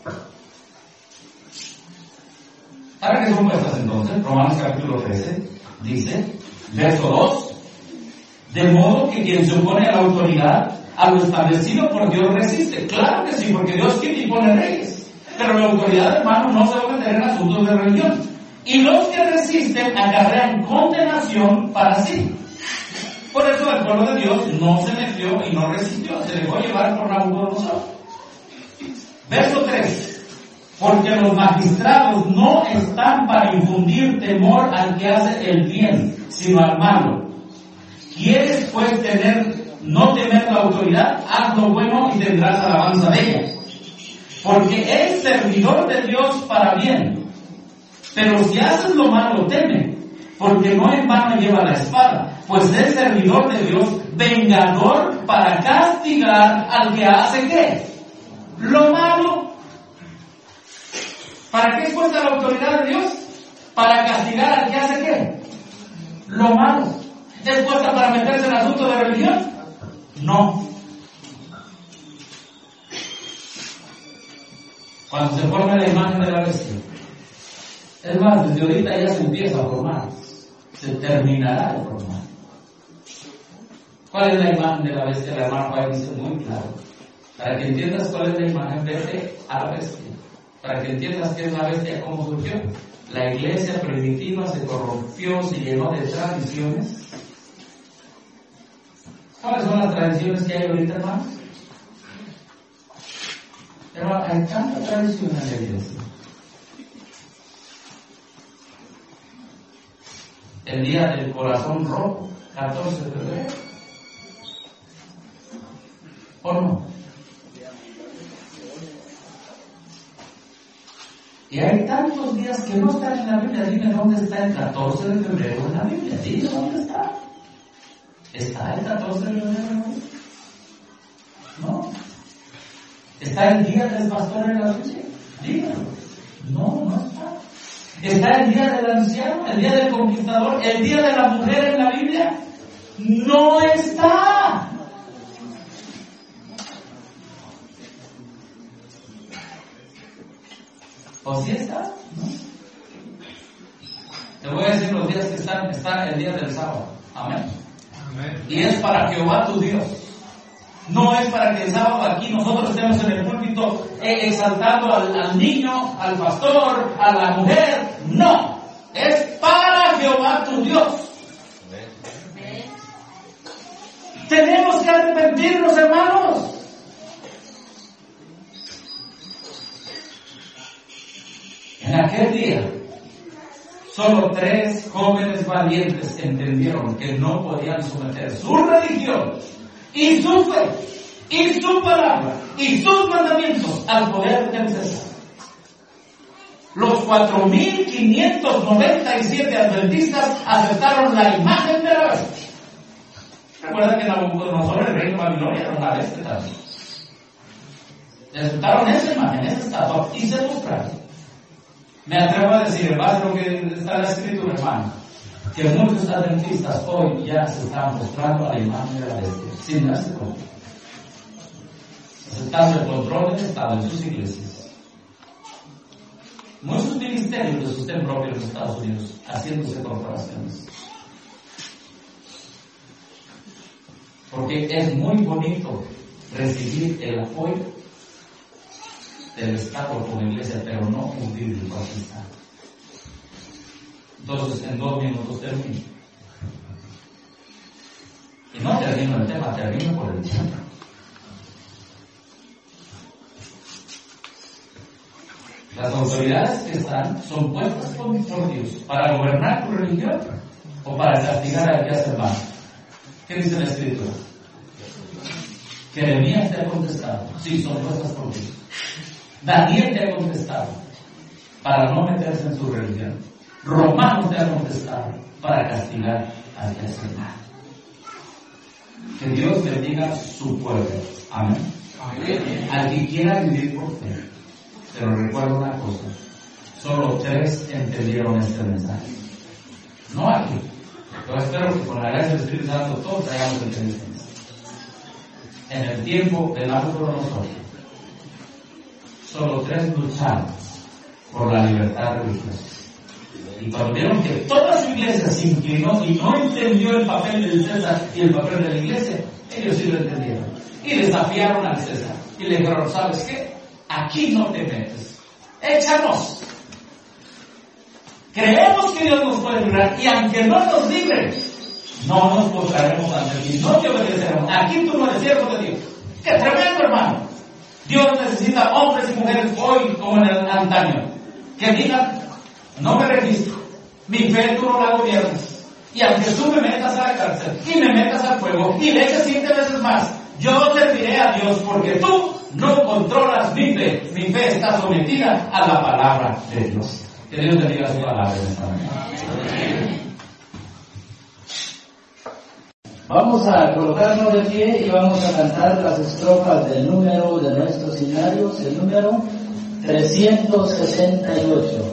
¿Para qué son puestas entonces? Romanos capítulo 13 dice, verso 2, de modo que quien se opone a la autoridad, a lo establecido por Dios resiste. Claro que sí, porque Dios quita y pone reyes. Pero la autoridad, hermano, no se va a meter en asuntos de religión. Y los que resisten acarrean condenación para sí. Por eso el pueblo de Dios no se metió y no resistió, se dejó llevar por Nabucodonosor. Verso 3. Porque los magistrados no están para infundir temor al que hace el bien, sino al malo. ¿Quieres pues no temer la autoridad? Haz lo bueno y tendrás alabanza de ella. Porque es servidor de Dios para bien. Pero si haces lo malo, teme, porque no en vano lleva la espada, pues es servidor de Dios, vengador para castigar al que hace ¿qué? Lo malo. ¿Para qué es puesta la autoridad de Dios? Para castigar al que hace ¿qué? Lo malo. ¿Es puesta para meterse en asuntos de religión? No. Cuando se forme la imagen de la bestia, es más, desde ahorita ya se empieza a formar, se terminará de formar. ¿Cuál es la imagen de la bestia? La hermana Juan dice muy claro. Para que entiendas cuál es la imagen, vete a la bestia. Para que entiendas qué es la bestia, cómo surgió. La iglesia primitiva se corrompió, se llenó de tradiciones. ¿Cuáles son las tradiciones que hay ahorita, hermanos? Pero hay tanta tradición en la iglesia. El día del corazón rojo, 14 de febrero. ¿O no? Y hay tantos días que no están en la Biblia. Dime dónde está el 14 de febrero en la Biblia. Dime dónde está. ¿Está el 14 de febrero? ¿No? ¿Está el día del pastor en la Biblia? Dímelo. No está. ¿Está el día del anciano, el día del conquistador, el día de la mujer en la Biblia? No está. ¿O sí está? ¿No? Te voy a decir los días que están. Está el día del sábado. Amén. Y es para Jehová tu Dios. No es para que el sábado aquí nosotros estemos en el púlpito exaltando al niño, al pastor, a la mujer. No. Es para tu Dios. Tenemos que arrepentirnos, hermanos. En aquel día, solo 3 jóvenes valientes entendieron que no podían someter su religión y su fe y su palabra y sus mandamientos al poder del César. Los 4,597 adventistas aceptaron la imagen de la bestia. Recuerda que Nabucodonosor, el rey de Babilonia, era una bestia también. Aceptaron esa imagen, esa estatua, y se postraron. Me atrevo a decir, en base a lo que está en la escritura, hermano, que muchos adventistas hoy ya se están postrando a la imagen de la bestia, sin darse cuenta. Aceptando el control del Estado en sus iglesias. Muchos ministerios de sostén propio en los Estados Unidos haciéndose corporaciones. Porque es muy bonito recibir el apoyo del Estado como iglesia, pero no cumplir el papista. Entonces, en 2 minutos termino. Y no termino el tema, termino por el tiempo. Las autoridades que están son puestas por Dios para gobernar tu religión o para castigar al que hace mal. ¿Qué dice la Escritura? Jeremías te ha contestado. Sí, son puestas por Dios. Daniel te ha contestado para no meterse en su religión. Romanos te ha contestado para castigar al que hace mal. Que Dios bendiga su pueblo. Amén. Al que quiera vivir por fe. Pero recuerda una cosa, solo 3 entendieron este mensaje. No aquí. Yo espero que con la gracia del Espíritu Santo todos hayamos entendido. En el tiempo del Nabucodonosor, solo 3 lucharon por la libertad religiosa. Y cuando vieron que toda su iglesia se inclinó y no entendió el papel del César y el papel de la iglesia, ellos sí lo entendieron. Y desafiaron al César. Y le dijeron, ¿sabes qué? Aquí no te metes. Échanos. Creemos que Dios nos puede librar y aunque no nos libre, no nos postraremos ante ti, no te obedeceremos. Aquí tú no eres siervo de Dios. ¡Qué tremendo, hermano! Dios necesita hombres y mujeres hoy como en el antaño que digan, no me registro, mi fe tú no la gobiernas. Y aunque tú me metas a la cárcel y me metas al fuego y le eches 7 veces más, yo serviré a Dios porque tú no controlas mi fe. Mi fe está sometida a la palabra de Dios. Que Dios te diga su palabra en esta mañana. Vamos a colocarnos de pie y vamos a cantar las estrofas del número de nuestros himnarios, el número 368.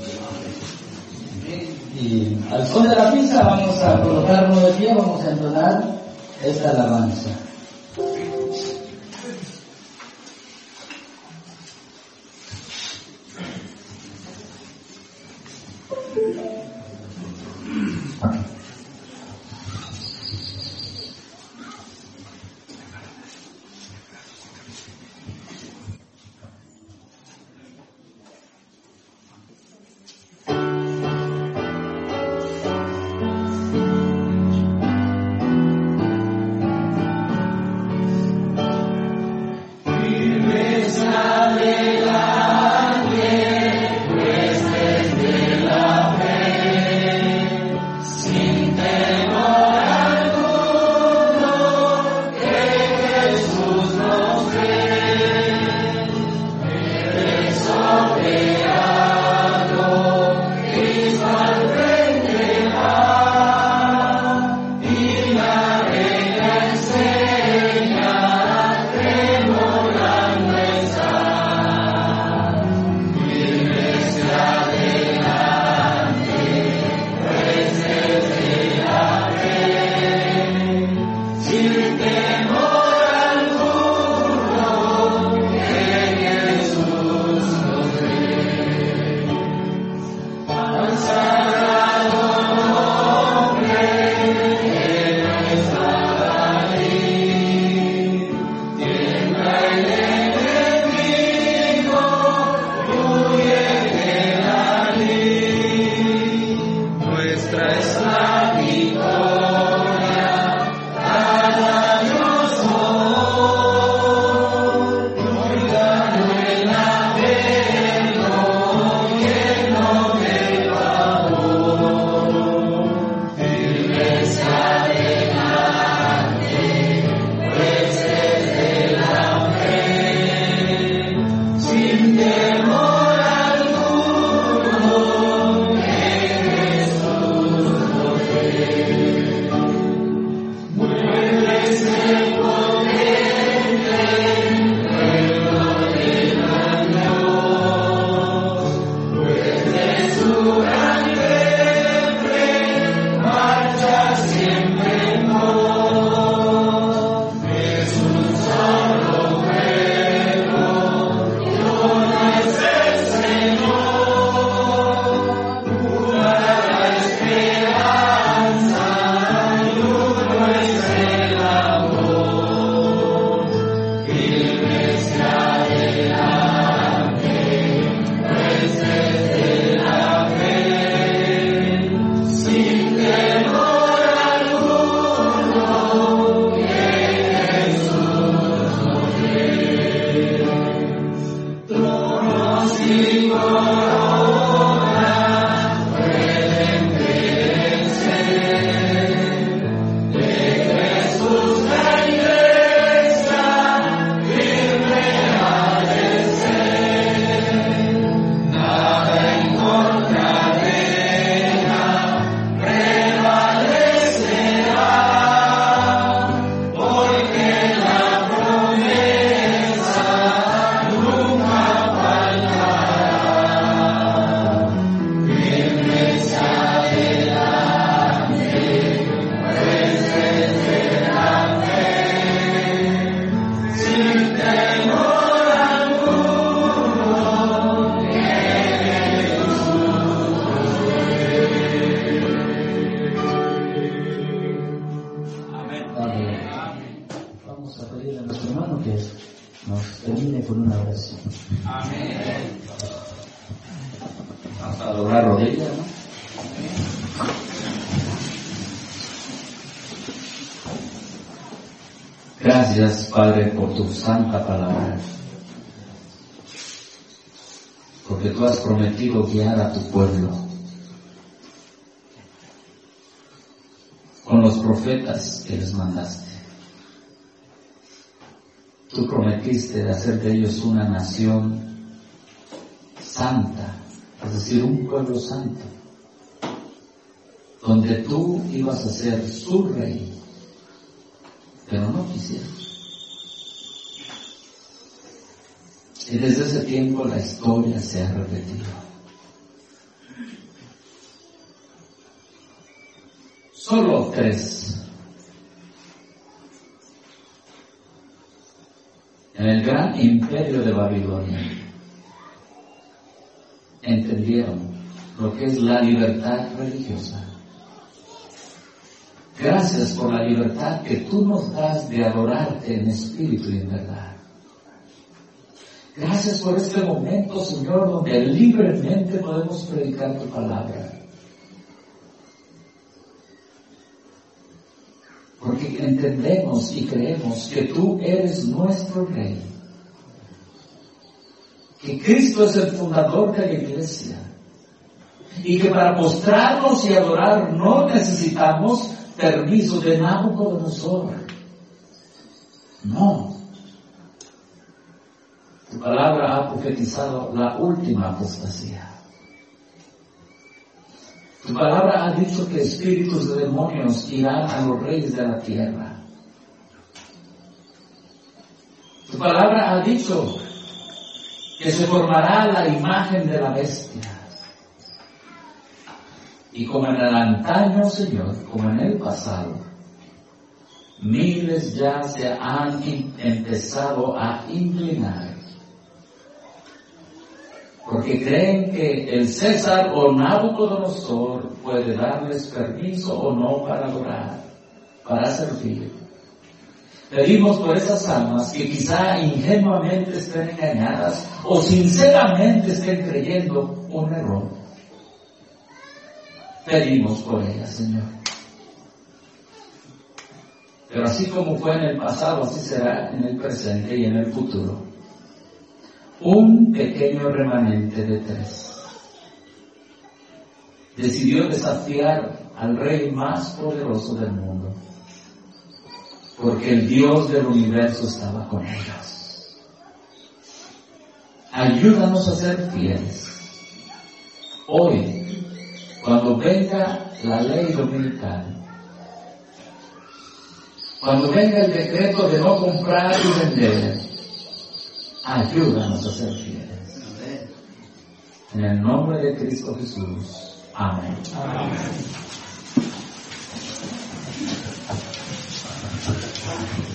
Y al son de la pizza vamos a colocarnos de pie, vamos a entonar esta alabanza. Adelante, pues desde la fe Gracias, Padre, por tu santa palabra, porque tú has prometido guiar a tu pueblo con los profetas que les mandaste. Tú prometiste de hacer de ellos una nación santa, es decir, un pueblo santo, donde tú ibas a ser su rey, pero no quisieron. Y desde ese tiempo la historia se ha repetido. Solo 3 en el gran imperio de Babilonia entendieron lo que es la libertad religiosa. Gracias por la libertad que tú nos das de adorarte en espíritu y en verdad. Gracias por este momento, Señor, donde libremente podemos predicar tu palabra. Porque entendemos y creemos que tú eres nuestro Rey. Que Cristo es el fundador de la iglesia. Y que para postrarnos y adorar no necesitamos permiso de Nabucodonosor. No. Tu palabra ha profetizado la última apostasía. Tu palabra ha dicho que espíritus de demonios irán a los reyes de la tierra. Tu palabra ha dicho que se formará la imagen de la bestia. Y como en el antaño, Señor, como en el pasado, miles ya se han empezado a inclinar, porque creen que el César o Nabucodonosor puede darles permiso o no para adorar, para servir. Pedimos por esas almas que quizá ingenuamente estén engañadas o sinceramente estén creyendo un error. Pedimos por ellas, Señor. Pero así como fue en el pasado, así será en el presente y en el futuro. Un pequeño remanente de 3 decidió desafiar al rey más poderoso del mundo, porque el Dios del universo estaba con ellos. Ayúdanos a ser fieles. Hoy, cuando venga la ley dominical, cuando venga el decreto de no comprar y vender, ayúdanos a ser fieles. En el nombre de Cristo Jesús. Amén. Amén.